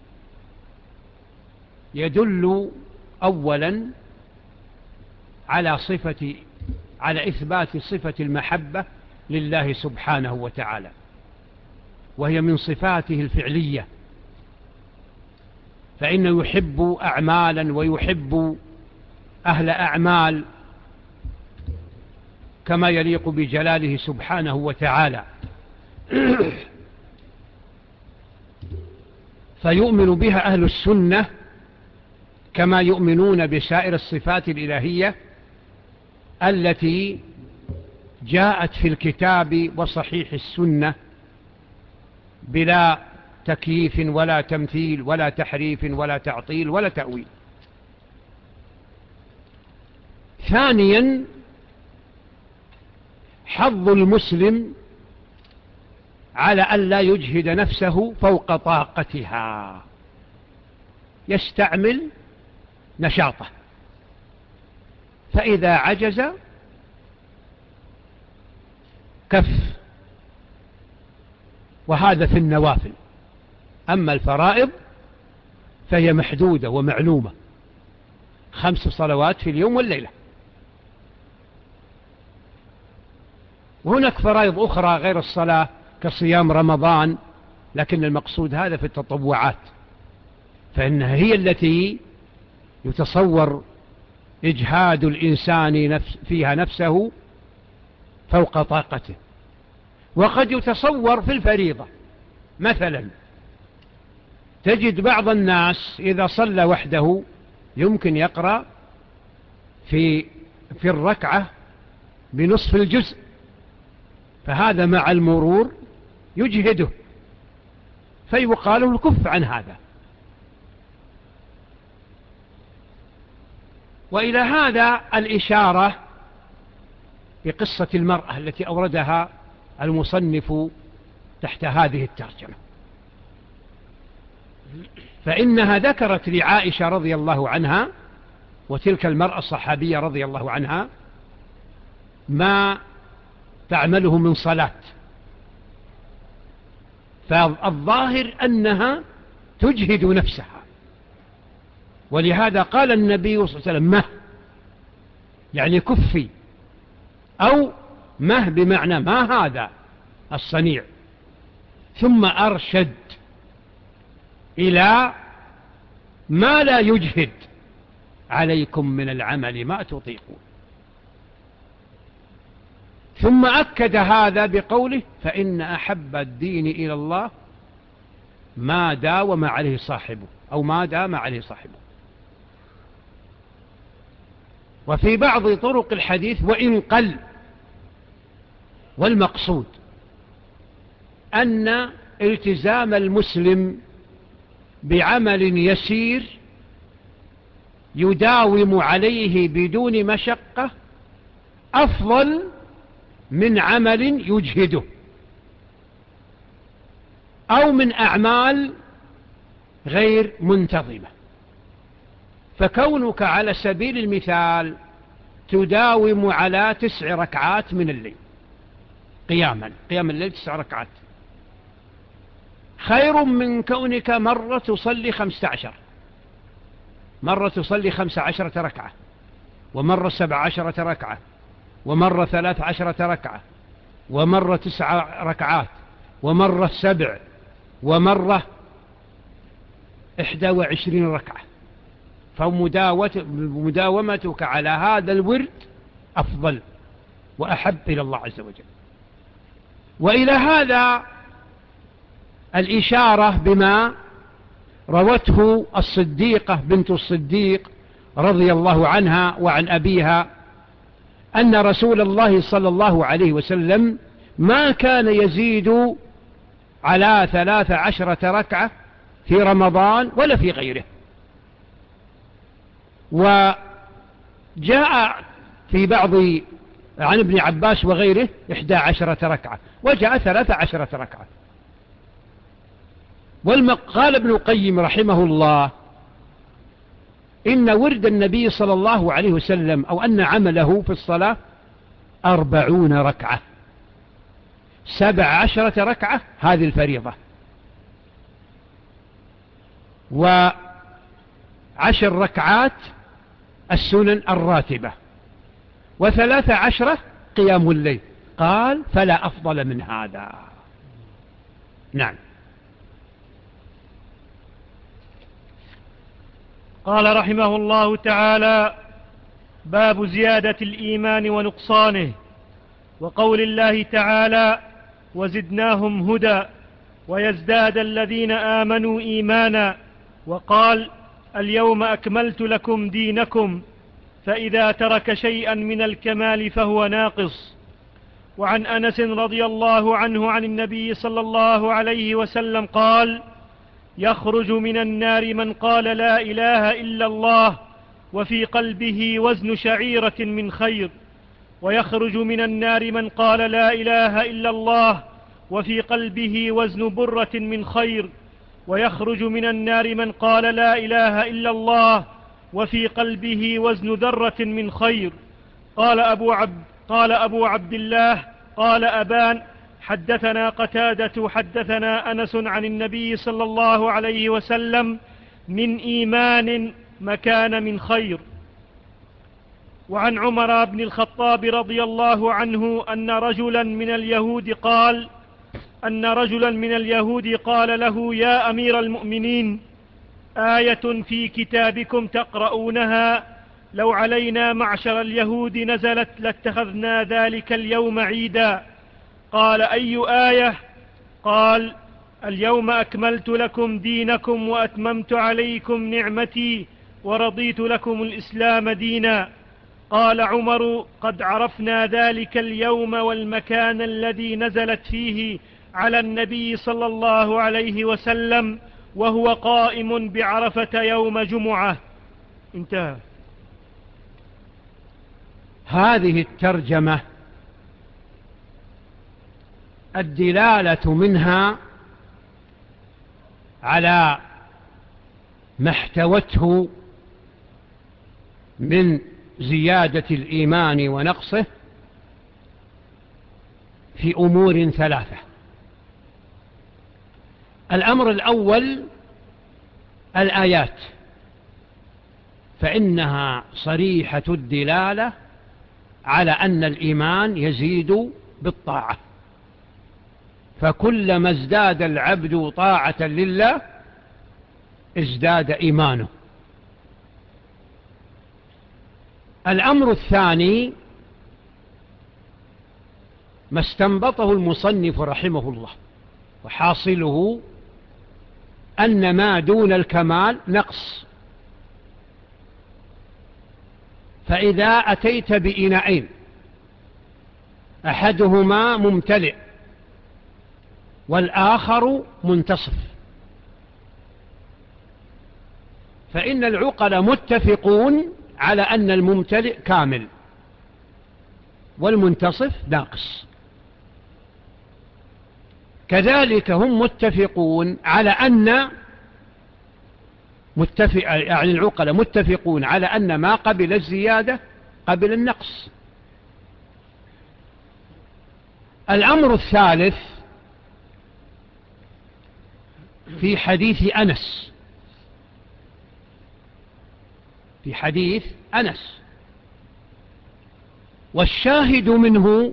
A: يدل أولا على صفة على إثبات صفة المحبة لله سبحانه وتعالى، وهي من صفاته الفعلية، فإنه يحب أعمالا ويحب أهل أعمال كما يليق بجلاله سبحانه وتعالى. فيؤمن بها أهل السنة كما يؤمنون بسائر الصفات الإلهية التي جاءت في الكتاب وصحيح السنة بلا تكييف ولا تمثيل ولا تحريف ولا تعطيل ولا تأويل. ثانيا، حظ المسلم على أن لا يجهد نفسه فوق طاقتها، يستعمل نشاطه، فإذا عجز كف، وهذا في النوافل. أما الفرائض فهي محدودة ومعلومة، خمس صلوات في اليوم والليلة. وهناك فرائض أخرى غير الصلاة كصيام رمضان، لكن المقصود هذا في التطوعات، فإنها هي التي يتصور إجهاد الإنسان نفس فيها نفسه فوق طاقته. وقد يتصور في الفريضة، مثلا تجد بعض الناس إذا صلى وحده يمكن يقرأ في في الركعة بنصف الجزء، فهذا مع المرور يجهده، فيقال له كف عن هذا. وإلى هذا الإشارة بقصة المرأة التي أوردها المصنف تحت هذه الترجمة، فإنها ذكرت لعائشة رضي الله عنها وتلك المرأة الصحابية رضي الله عنها ما تعمله من صلاة، فالظاهر أنها تجهد نفسها، ولهذا قال النبي صلى الله عليه وسلم: مه، يعني كفي، أو مه بمعنى ما هذا الصنيع، ثم أرشد إلى ما لا يجهد عليكم من العمل ما تطيقون. ثم أكد هذا بقوله: فإن أحب الدين إلى الله ما داوم عليه صاحبه، أو ما دام عليه صاحبه. وفي بعض طرق الحديث: وإن قل. والمقصود أن التزام المسلم بعمل يسير يداوم عليه بدون مشقة أفضل من عمل يجهده أو من أعمال غير منتظمة. فكونك على سبيل المثال تداوم على تسع ركعات من الليل قياما، قيام الليل تسع ركعات، خير من كونك مرة تصلي خمسة عشر، مرة تصلي خمسة عشرة ركعة، ومرة سبع عشرة ركعة، ومرة ثلاث عشرة ركعة، ومرة تسع ركعات، ومرة سبع، ومرة إحدى وعشرين ركعة. فمداومتك على هذا الورد أفضل وأحب إلى الله عز وجل. وإلى هذا الإشارة بما روته الصديقة بنت الصديق رضي الله عنها وعن أبيها أن رسول الله صلى الله عليه وسلم ما كان يزيد على ثلاث عشرة ركعة في رمضان ولا في غيره. وجاء في بعض عن ابن عباس وغيره إحدى عشرة ركعة، وجاء ثلاث عشرة ركعة. قال ابن القيم رحمه الله إن ورد النبي صلى الله عليه وسلم أو أن عمله في الصلاة أربعون ركعة، سبع عشرة ركعة هذه الفريضة، وعشر ركعات السنن الراتبة، وثلاث عشرة قيام الليل. قال فلا أفضل من هذا. نعم.
B: قال رحمه الله تعالى: باب زيادة الإيمان ونقصانه، وقول الله تعالى: وزدناهم هدى، ويزداد الذين آمنوا إيمانا، وقال: اليوم أكملت لكم دينكم، فإذا ترك شيئا من الكمال فهو ناقص. وعن أنس رضي الله عنه عن النبي صلى الله عليه وسلم قال: يخرج من النار من قال لا إله إلا الله وفي قلبه وزن شعيرة من خير، ويخرج من النار من قال لا إله إلا الله وفي قلبه وزن برة من خير، ويخرج من النار من قال لا إله إلا الله وفي قلبه وزن ذرة من خير. قال أبو عبد, قال أبو عبد الله قال أبان: حدثنا قتادة حدثنا أنس عن النبي صلى الله عليه وسلم: من إيمان مكان من خير. وعن عمر بن الخطاب رضي الله عنه أن رجلا من اليهود قال أن رجلا من اليهود قال له: يا أمير المؤمنين، آية في كتابكم تقرؤونها لو علينا معشر اليهود نزلت لاتخذنا ذلك اليوم عيدا. قال: أي آية؟ قال: اليوم أكملت لكم دينكم وأتممت عليكم نعمتي ورضيت لكم الإسلام دينا. قال عمر: قد عرفنا ذلك اليوم والمكان الذي نزلت فيه على النبي صلى الله عليه وسلم وهو قائم بعرفة يوم جمعة. انتهى.
A: هذه الترجمة الدلالة منها على ما احتوته من زيادة الإيمان ونقصه في أمور ثلاثة. الأمر الأول الآيات، فإنها صريحة الدلالة على أن الإيمان يزيد بالطاعة، فكلما ازداد العبد طاعة لله ازداد إيمانه. الأمر الثاني ما استنبطه المصنف رحمه الله، وحاصله أن ما دون الكمال نقص. فإذا أتيت بإناءين أحدهما ممتلئ والآخر منتصف. فإن العقل متفقون على أن الممتلئ كامل والمنتصف ناقص. كذلك هم متفقون على أن متفق يعني العقل متفقون على أن ما قبل الزيادة قبل النقص. الأمر الثالث في حديث أنس في حديث أنس والشاهد منه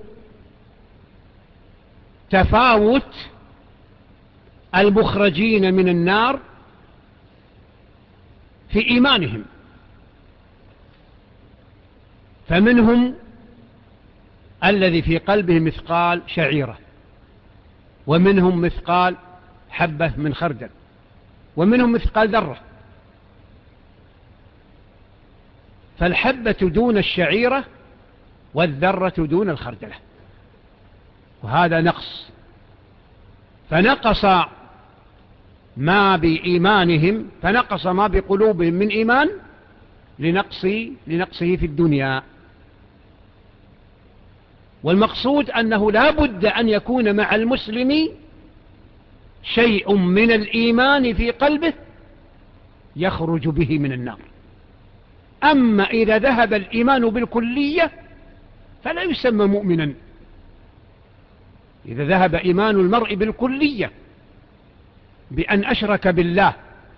A: تفاوت المخرجين من النار في إيمانهم، فمنهم الذي في قلبه مثقال شعيرة، ومنهم مثقال حبة من خردل، ومنهم مثقال ذرة. فالحبة دون الشعيرة والذرة دون الخردلة، وهذا نقص. فنقص ما بإيمانهم فنقص ما بقلوبهم من إيمان لنقص لنقصه في الدنيا. والمقصود أنه لا بد أن يكون مع المسلم شيء من الإيمان في قلبه يخرج به من النار. أما إذا ذهب الإيمان بالكلية فلا يسمى مؤمنا. إذا ذهب إيمان المرء بالكلية بأن أشرك بالله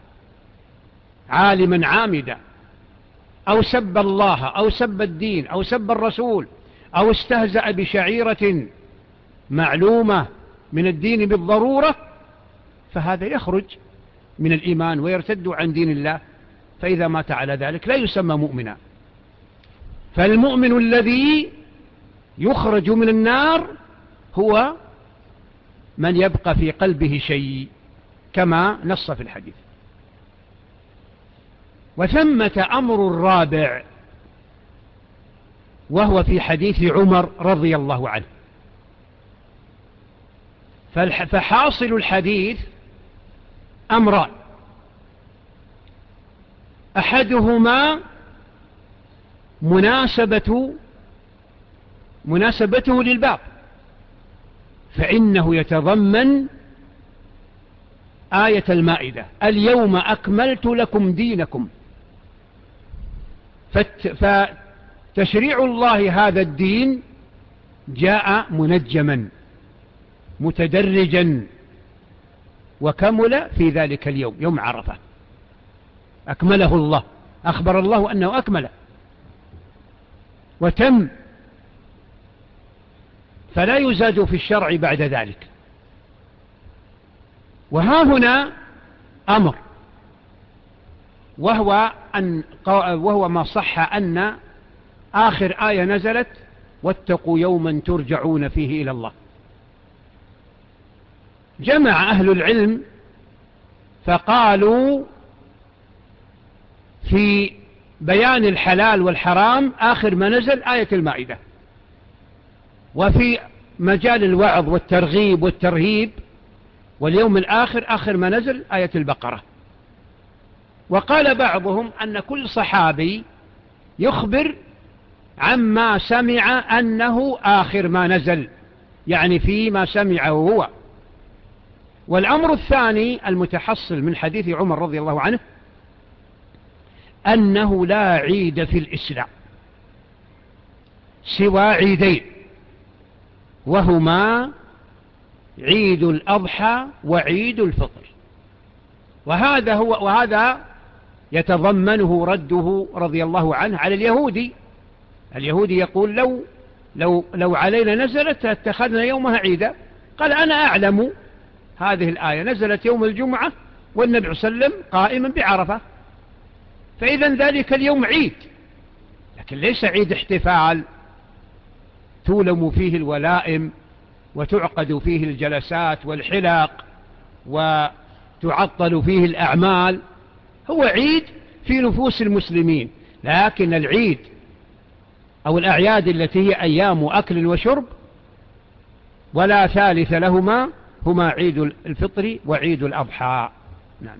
A: عالما عامدا، أو سب الله أو سب الدين أو سب الرسول، أو استهزأ بشعيرة معلومة من الدين بالضرورة، فهذا يخرج من الإيمان ويرتد عن دين الله. فإذا مات على ذلك لا يسمى مؤمنا. فالمؤمن الذي يخرج من النار هو من يبقى في قلبه شيء كما نص في الحديث. وثمة أمر الرابع وهو في حديث عمر رضي الله عنه. فحاصل الحديث أمران: أحدهما مناسبة مناسبته للباب، فإنه يتضمن آية المائدة: اليوم أكملت لكم دينكم. فتشريع الله هذا الدين جاء منجما متدرجا، وكمل في ذلك اليوم، يوم عرفة أكمله الله، أخبر الله أنه أكمله وتم، فلا يزاد في الشرع بعد ذلك. وها هنا أمر، وهو, أن وهو ما صح أن آخر آية نزلت: واتقوا يوما ترجعون فيه إلى الله. جمع أهل العلم فقالوا في بيان الحلال والحرام آخر ما نزل آية المائدة، وفي مجال الوعظ والترغيب والترهيب واليوم الآخر آخر ما نزل آية البقرة. وقال بعضهم أن كل صحابي يخبر عما سمع أنه آخر ما نزل، يعني فيما سمعه هو. والأمر الثاني المتحصل من حديث عمر رضي الله عنه أنه لا عيد في الإسلام سوى عيدين، وهما عيد الأضحى وعيد الفطر. وهذا هو وهذا يتضمنه رده رضي الله عنه على اليهودي. اليهودي يقول: لو لو لو علينا نزلت اتخذنا يومها عيدا. قال: أنا أعلم هذه الآية نزلت يوم الجمعة والنبي صلى الله عليه وسلم قائما بعرفة، فإذا ذلك اليوم عيد، لكن ليس عيد احتفال تولم فيه الولائم وتعقد فيه الجلسات والحلاق وتعطل فيه الأعمال. هو عيد في نفوس المسلمين، لكن العيد أو الأعياد التي هي أيام أكل وشرب ولا ثالث لهما هما عيد الفطر وعيد الأضحى. نعم.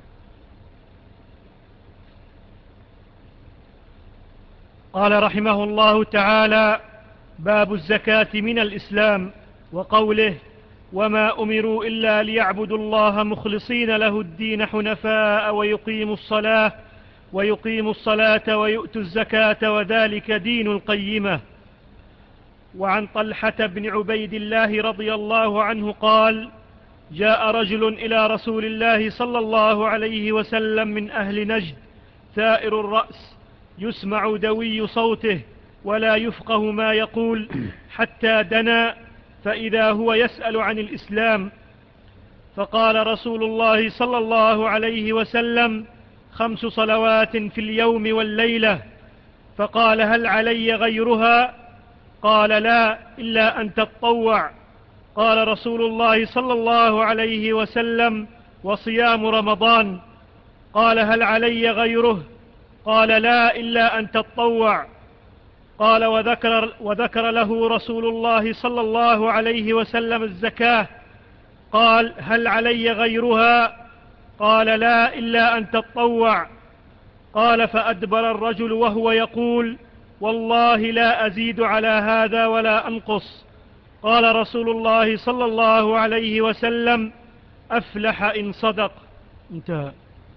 B: قال رحمه الله تعالى: باب الزكاة من الإسلام، وقوله: وما أمروا إلا ليعبدوا الله مخلصين له الدين حنفاء ويقيموا الصلاة ويقيموا الصلاة ويؤتوا الزكاة وذلك دين القيمة. وعن طلحة بن عبيد الله رضي الله عنه قال: جاء رجل إلى رسول الله صلى الله عليه وسلم من أهل نجد ثائر الرأس يسمع دوي صوته ولا يفقه ما يقول، حتى دنا فإذا هو يسأل عن الإسلام، فقال رسول الله صلى الله عليه وسلم: خمس صلوات في اليوم والليلة. فقال: هل علي غيرها؟ قال: لا، إلا أن تتطوع. قال رسول الله صلى الله عليه وسلم: وصيام رمضان. قال: هل علي غيره؟ قال: لا، إلا أن تتطوع. قال: وذكر, وذكر له رسول الله صلى الله عليه وسلم الزكاة. قال: هل علي غيرها؟ قال: لا، إلا أن تتطوع. قال: فأدبر الرجل وهو يقول: والله لا أزيد على هذا ولا أنقص. قال رسول الله صلى الله عليه وسلم: أفلح إن صدق. انتهى.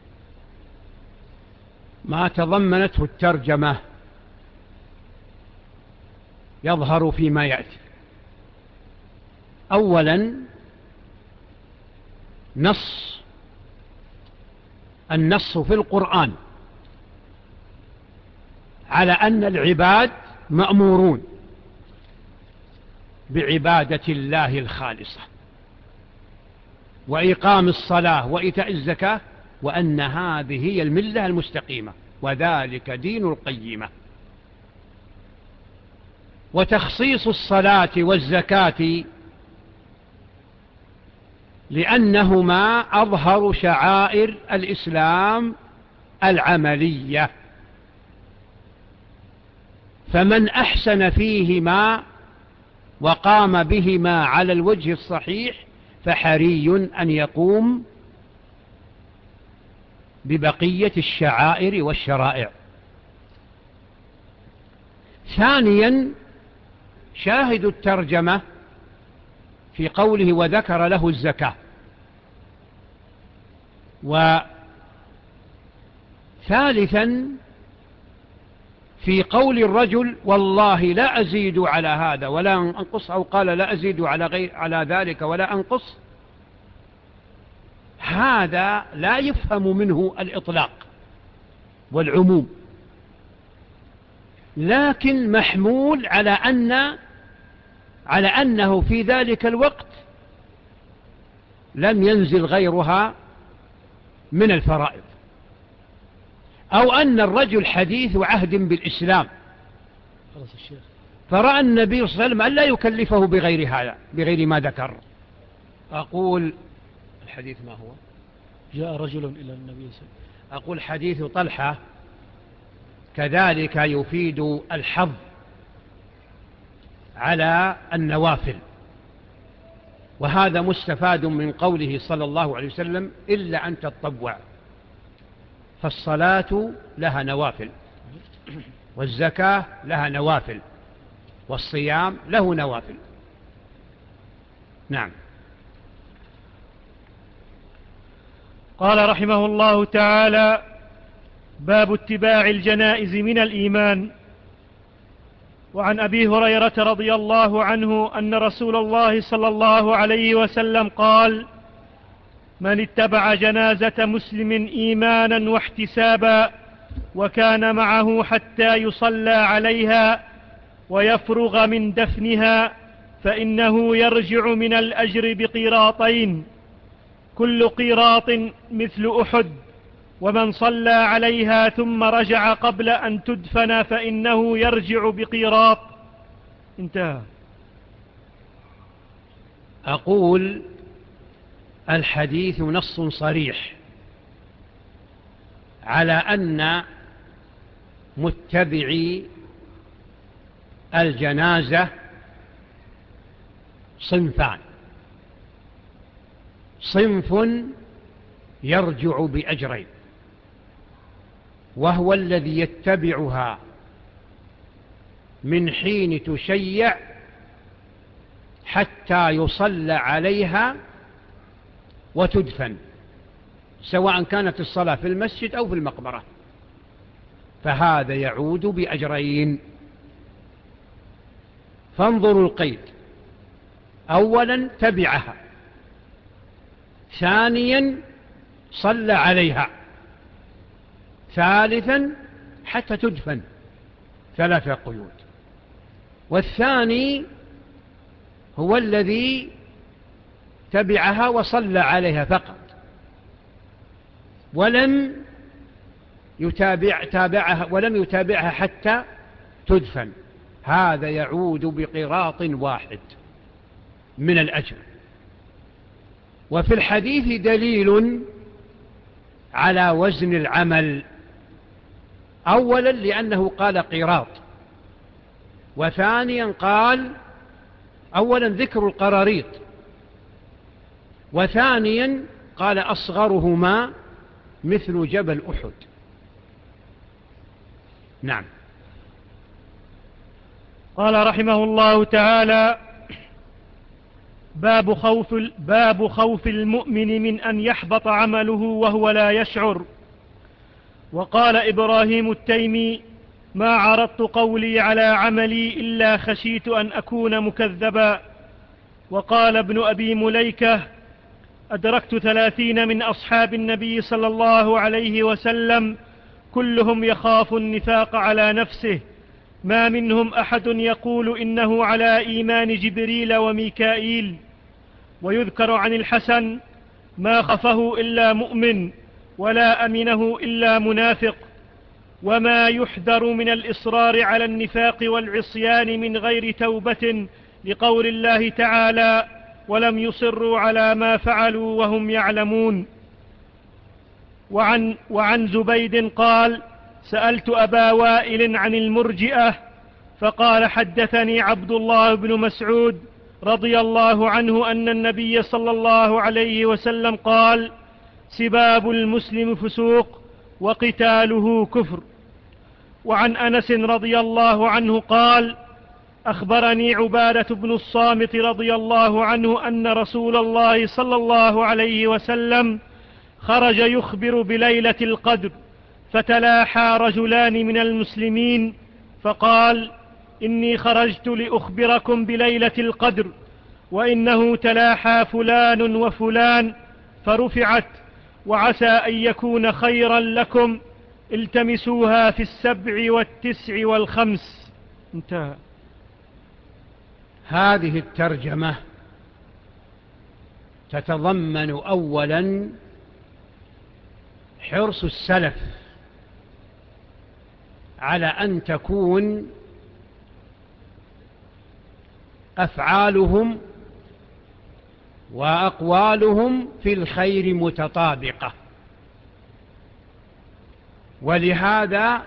A: ما تضمنته الترجمة يظهر فيما يأتي. أولا، نص النص في القرآن على أن العباد مأمورون بعبادة الله الخالصة وإقام الصلاة وإيتاء الزكاة، وأن هذه هي الملة المستقيمة وذلك دين القيمة. وتخصيص الصلاة والزكاة لأنهما أظهر شعائر الإسلام العملية، فمن أحسن فيهما وقام بهما على الوجه الصحيح فحري أن يقوم ببقية الشعائر والشرائع. ثانيا، شاهد الترجمة في قوله وذكر له الزكاة. وثالثا، في قول الرجل والله لا أزيد على هذا ولا أنقص، أو قال لا أزيد على, غير على ذلك ولا أنقص، هذا لا يفهم منه الإطلاق والعموم، لكن محمول على أن على أنه في ذلك الوقت لم ينزل غيرها من الفرائض، أو أن الرجل حديث عهد بالإسلام فرأى النبي صلى الله عليه وسلم أن لا يكلفه بغير هذا بغير ما ذكر. أقول الحديث ما هو؟
B: جاء رجل إلى النبي صلى الله عليه وسلم.
A: أقول حديث طلحة كذلك يفيد الحظ على النوافل، وهذا مستفاد من قوله صلى الله عليه وسلم إلا أن تتطوع، فالصلاة لها نوافل والزكاة لها نوافل والصيام له نوافل. نعم.
B: قال رحمه الله تعالى: باب اتباع الجنائز من الإيمان. وعن أبي هريرة رضي الله عنه أن رسول الله صلى الله عليه وسلم قال: من اتبع جنازة مسلم إيمانا واحتسابا وكان معه حتى يصلى عليها ويفرغ من دفنها فإنه يرجع من الأجر بقيراطين، كل قيراط مثل أحد، ومن صلى عليها ثم رجع قبل أن تدفن فإنه يرجع بقيراط. انتهى.
A: أقول الحديث نص صريح على أن متبعي الجنازة صنفان: صنف يرجع بأجرين، وهو الذي يتبعها من حين تشيع حتى يصلى عليها وتدفن، سواء كانت الصلاة في المسجد أو في المقبرة، فهذا يعود بأجرين. فانظروا القيد: أولا تبعها، ثانيا صلى عليها، ثالثا حتى تدفن، ثلاثة قيود. والثاني هو الذي تبعها وصلى عليها فقط، ولم يتابع تابعها ولم يتابعها حتى تدفن، هذا يعود بقراط واحد من الأجر. وفي الحديث دليل على وزن العمل، أولا لأنه قال قراط، وثانيا قال أولا ذكر القراريط، وثانيا قال أصغرهما مثل جبل أحد. نعم.
B: قال رحمه الله تعالى: باب خوف, باب خوف المؤمن من أن يحبط عمله وهو لا يشعر. وقال إبراهيم التيمي: ما عرضت قولي على عملي إلا خشيت أن أكون مكذبا. وقال ابن أبي مليكة: أدركت ثلاثين من أصحاب النبي صلى الله عليه وسلم كلهم يخاف النفاق على نفسه، ما منهم أحد يقول إنه على إيمان جبريل وميكائيل. ويذكر عن الحسن: ما خفه إلا مؤمن ولا أمنه إلا منافق. وما يحذر من الإصرار على النفاق والعصيان من غير توبة، لقول الله تعالى: ولم يصروا على ما فعلوا وهم يعلمون. وعن, وعن زبيد قال: سألت أبا وائل عن المرجئة فقال: حدثني عبد الله بن مسعود رضي الله عنه أن النبي صلى الله عليه وسلم قال: سباب المسلم فسوق وقتاله كفر. وعن أنس رضي الله عنه قال: أخبرني عبادة بن الصامت رضي الله عنه أن رسول الله صلى الله عليه وسلم خرج يخبر بليلة القدر، فتلاحى رجلان من المسلمين فقال: إني خرجت لأخبركم بليلة القدر، وإنه تلاحى فلان وفلان، فرفعت: وعسى أن يكون خيرا لكم، التمسوها في السبع والتسع والخمس. انتهى.
A: هذه الترجمة تتضمن أولا حرص السلف على أن تكون أفعالهم وأقوالهم في الخير متطابقة، ولهذا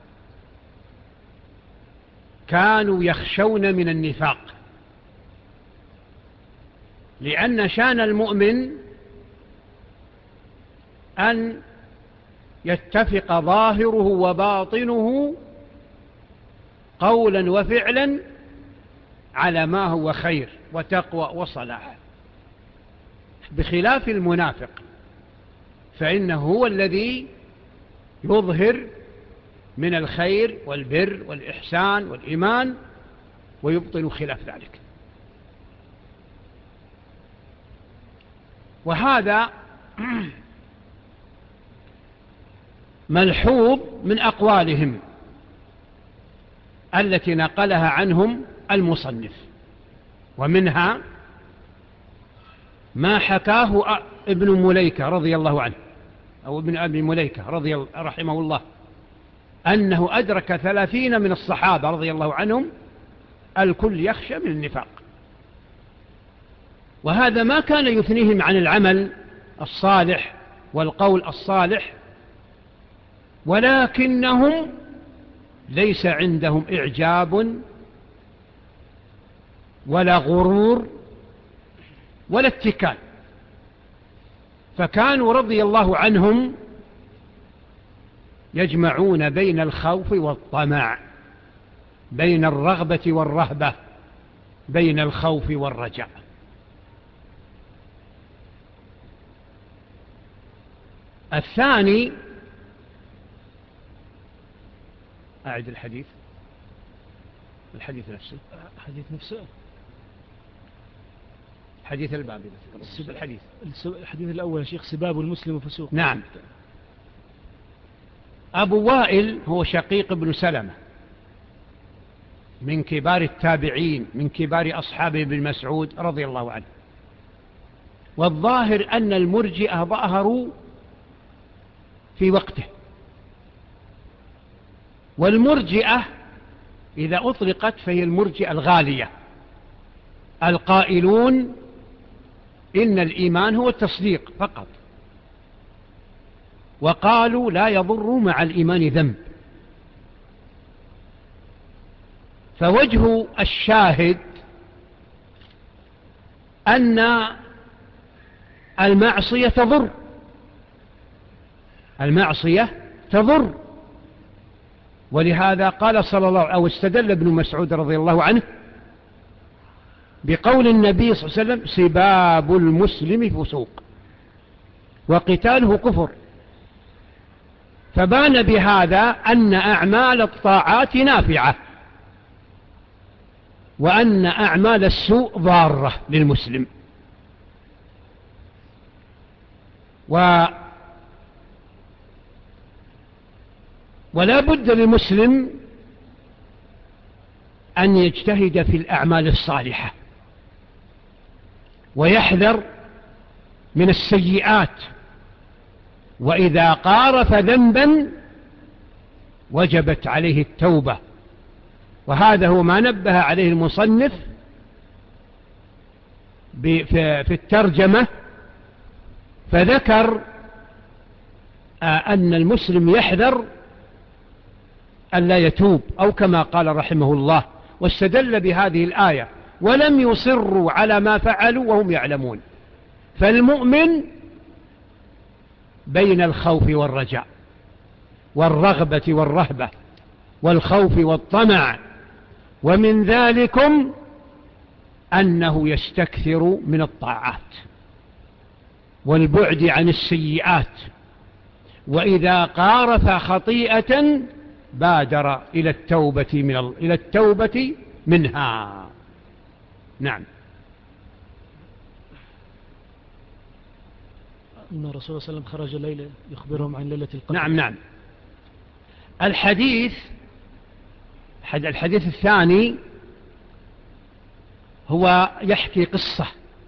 A: كانوا يخشون من النفاق، لأن شان المؤمن أن يتفق ظاهره وباطنه قولا وفعلا على ما هو خير وتقوى وصلاح، بخلاف المنافق فإنه هو الذي يظهر من الخير والبر والإحسان والإيمان ويبطن خلاف ذلك. وهذا ملحوظ من أقوالهم التي نقلها عنهم المصنف، ومنها ما حكاه ابن مليكة رضي الله عنه، أو ابن أبي مليكة رضي رحمه الله، أنه أدرك ثلاثين من الصحابة رضي الله عنهم الكل يخشى من النفاق. وهذا ما كان يثنيهم عن العمل الصالح والقول الصالح، ولكنهم ليس عندهم إعجاب ولا غرور ولا اتكال، فكانوا رضي الله عنهم يجمعون بين الخوف والطمع، بين الرغبة والرهبة، بين الخوف والرجاء. الثاني، أعد الحديث الحديث نفسه
B: حديث نفسه
A: حديث الباب الحديث
B: الحديث الأول يا شيخ، سباب المسلم فسوق.
A: نعم. أبو وائل هو شقيق بن سلمة من كبار التابعين، من كبار أصحاب ابن مسعود رضي الله عنه. والظاهر أن المرجئة ظهروا في وقته، والمرجئة إذا أطلقت فهي المرجئة الغالية، القائلون إن الإيمان هو التصديق فقط، وقالوا لا يضر مع الإيمان ذنب. فوجه الشاهد أن المعصية تضر، المعصية تضر. ولهذا قال صلى الله عليه وسلم، أو استدل ابن مسعود رضي الله عنه بقول النبي صلى الله عليه وسلم: سباب المسلم فسوق وقتاله كفر. فبان بهذا أن أعمال الطاعات نافعة، وأن أعمال السوء ضارة للمسلم. و ولا بد للمسلم أن يجتهد في الأعمال الصالحة، ويحذر من السيئات، وإذا قارف ذنبا وجبت عليه التوبة. وهذا هو ما نبه عليه المصنف في الترجمة، فذكر أن المسلم يحذر أن لا يتوب، أو كما قال رحمه الله، واستدل بهذه الآية: ولم يصروا على ما فعلوا وهم يعلمون. فالمؤمن بين الخوف والرجاء، والرغبة والرهبة، والخوف والطمع. ومن ذلكم أنه يستكثر من الطاعات والبعد عن السيئات، وإذا قارف خطيئة بادر إلى التوبة من ال... إلى التوبة منها. نعم.
B: أن الرسول صلى الله عليه وسلم خرج الليلة يخبرهم عن ليلة القدر.
A: نعم نعم. الحديث الحديث الثاني هو يحكي قصة،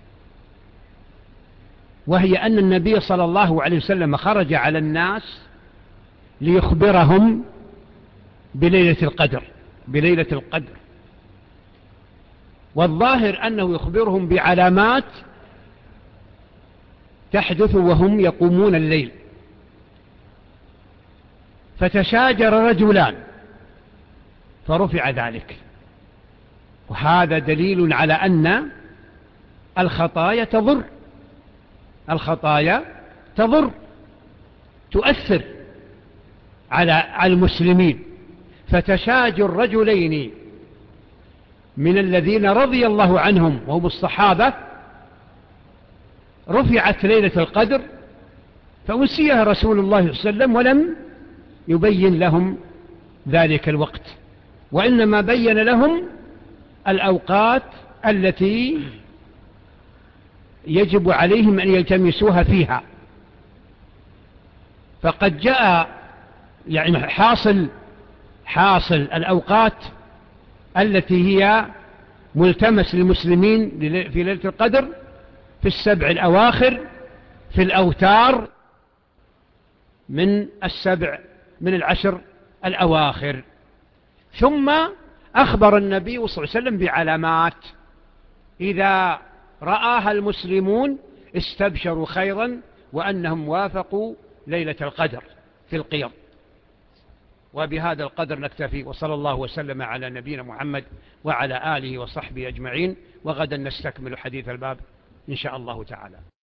A: وهي أن النبي صلى الله عليه وسلم خرج على الناس ليخبرهم بليلة القدر بليلة القدر والظاهر أنه يخبرهم بعلامات تحدث وهم يقومون الليل. فتشاجر رجلان فرفع ذلك، وهذا دليل على أن الخطايا تضر الخطايا تضر تؤثر على المسلمين. فتشاجر رجلين من الذين رضي الله عنهم وهم الصحابة، رفعت ليلة القدر فوسيها رسول الله صلى الله عليه وسلم، ولم يبين لهم ذلك الوقت، وإنما بين لهم الأوقات التي يجب عليهم أن يلتمسوها فيها. فقد جاء يعني حاصل حاصل الأوقات التي هي ملتمس للمسلمين في ليلة القدر في السبع الأواخر، في الأوتار من السبع من العشر الأواخر. ثم أخبر النبي صلى الله عليه وسلم بعلامات إذا رآها المسلمون استبشروا خيرا، وأنهم وافقوا ليلة القدر في القيام. وبهذا القدر نكتفي، وصلى الله وسلم على نبينا محمد وعلى آله وصحبه أجمعين. وغدا نستكمل حديث الباب إن شاء الله تعالى.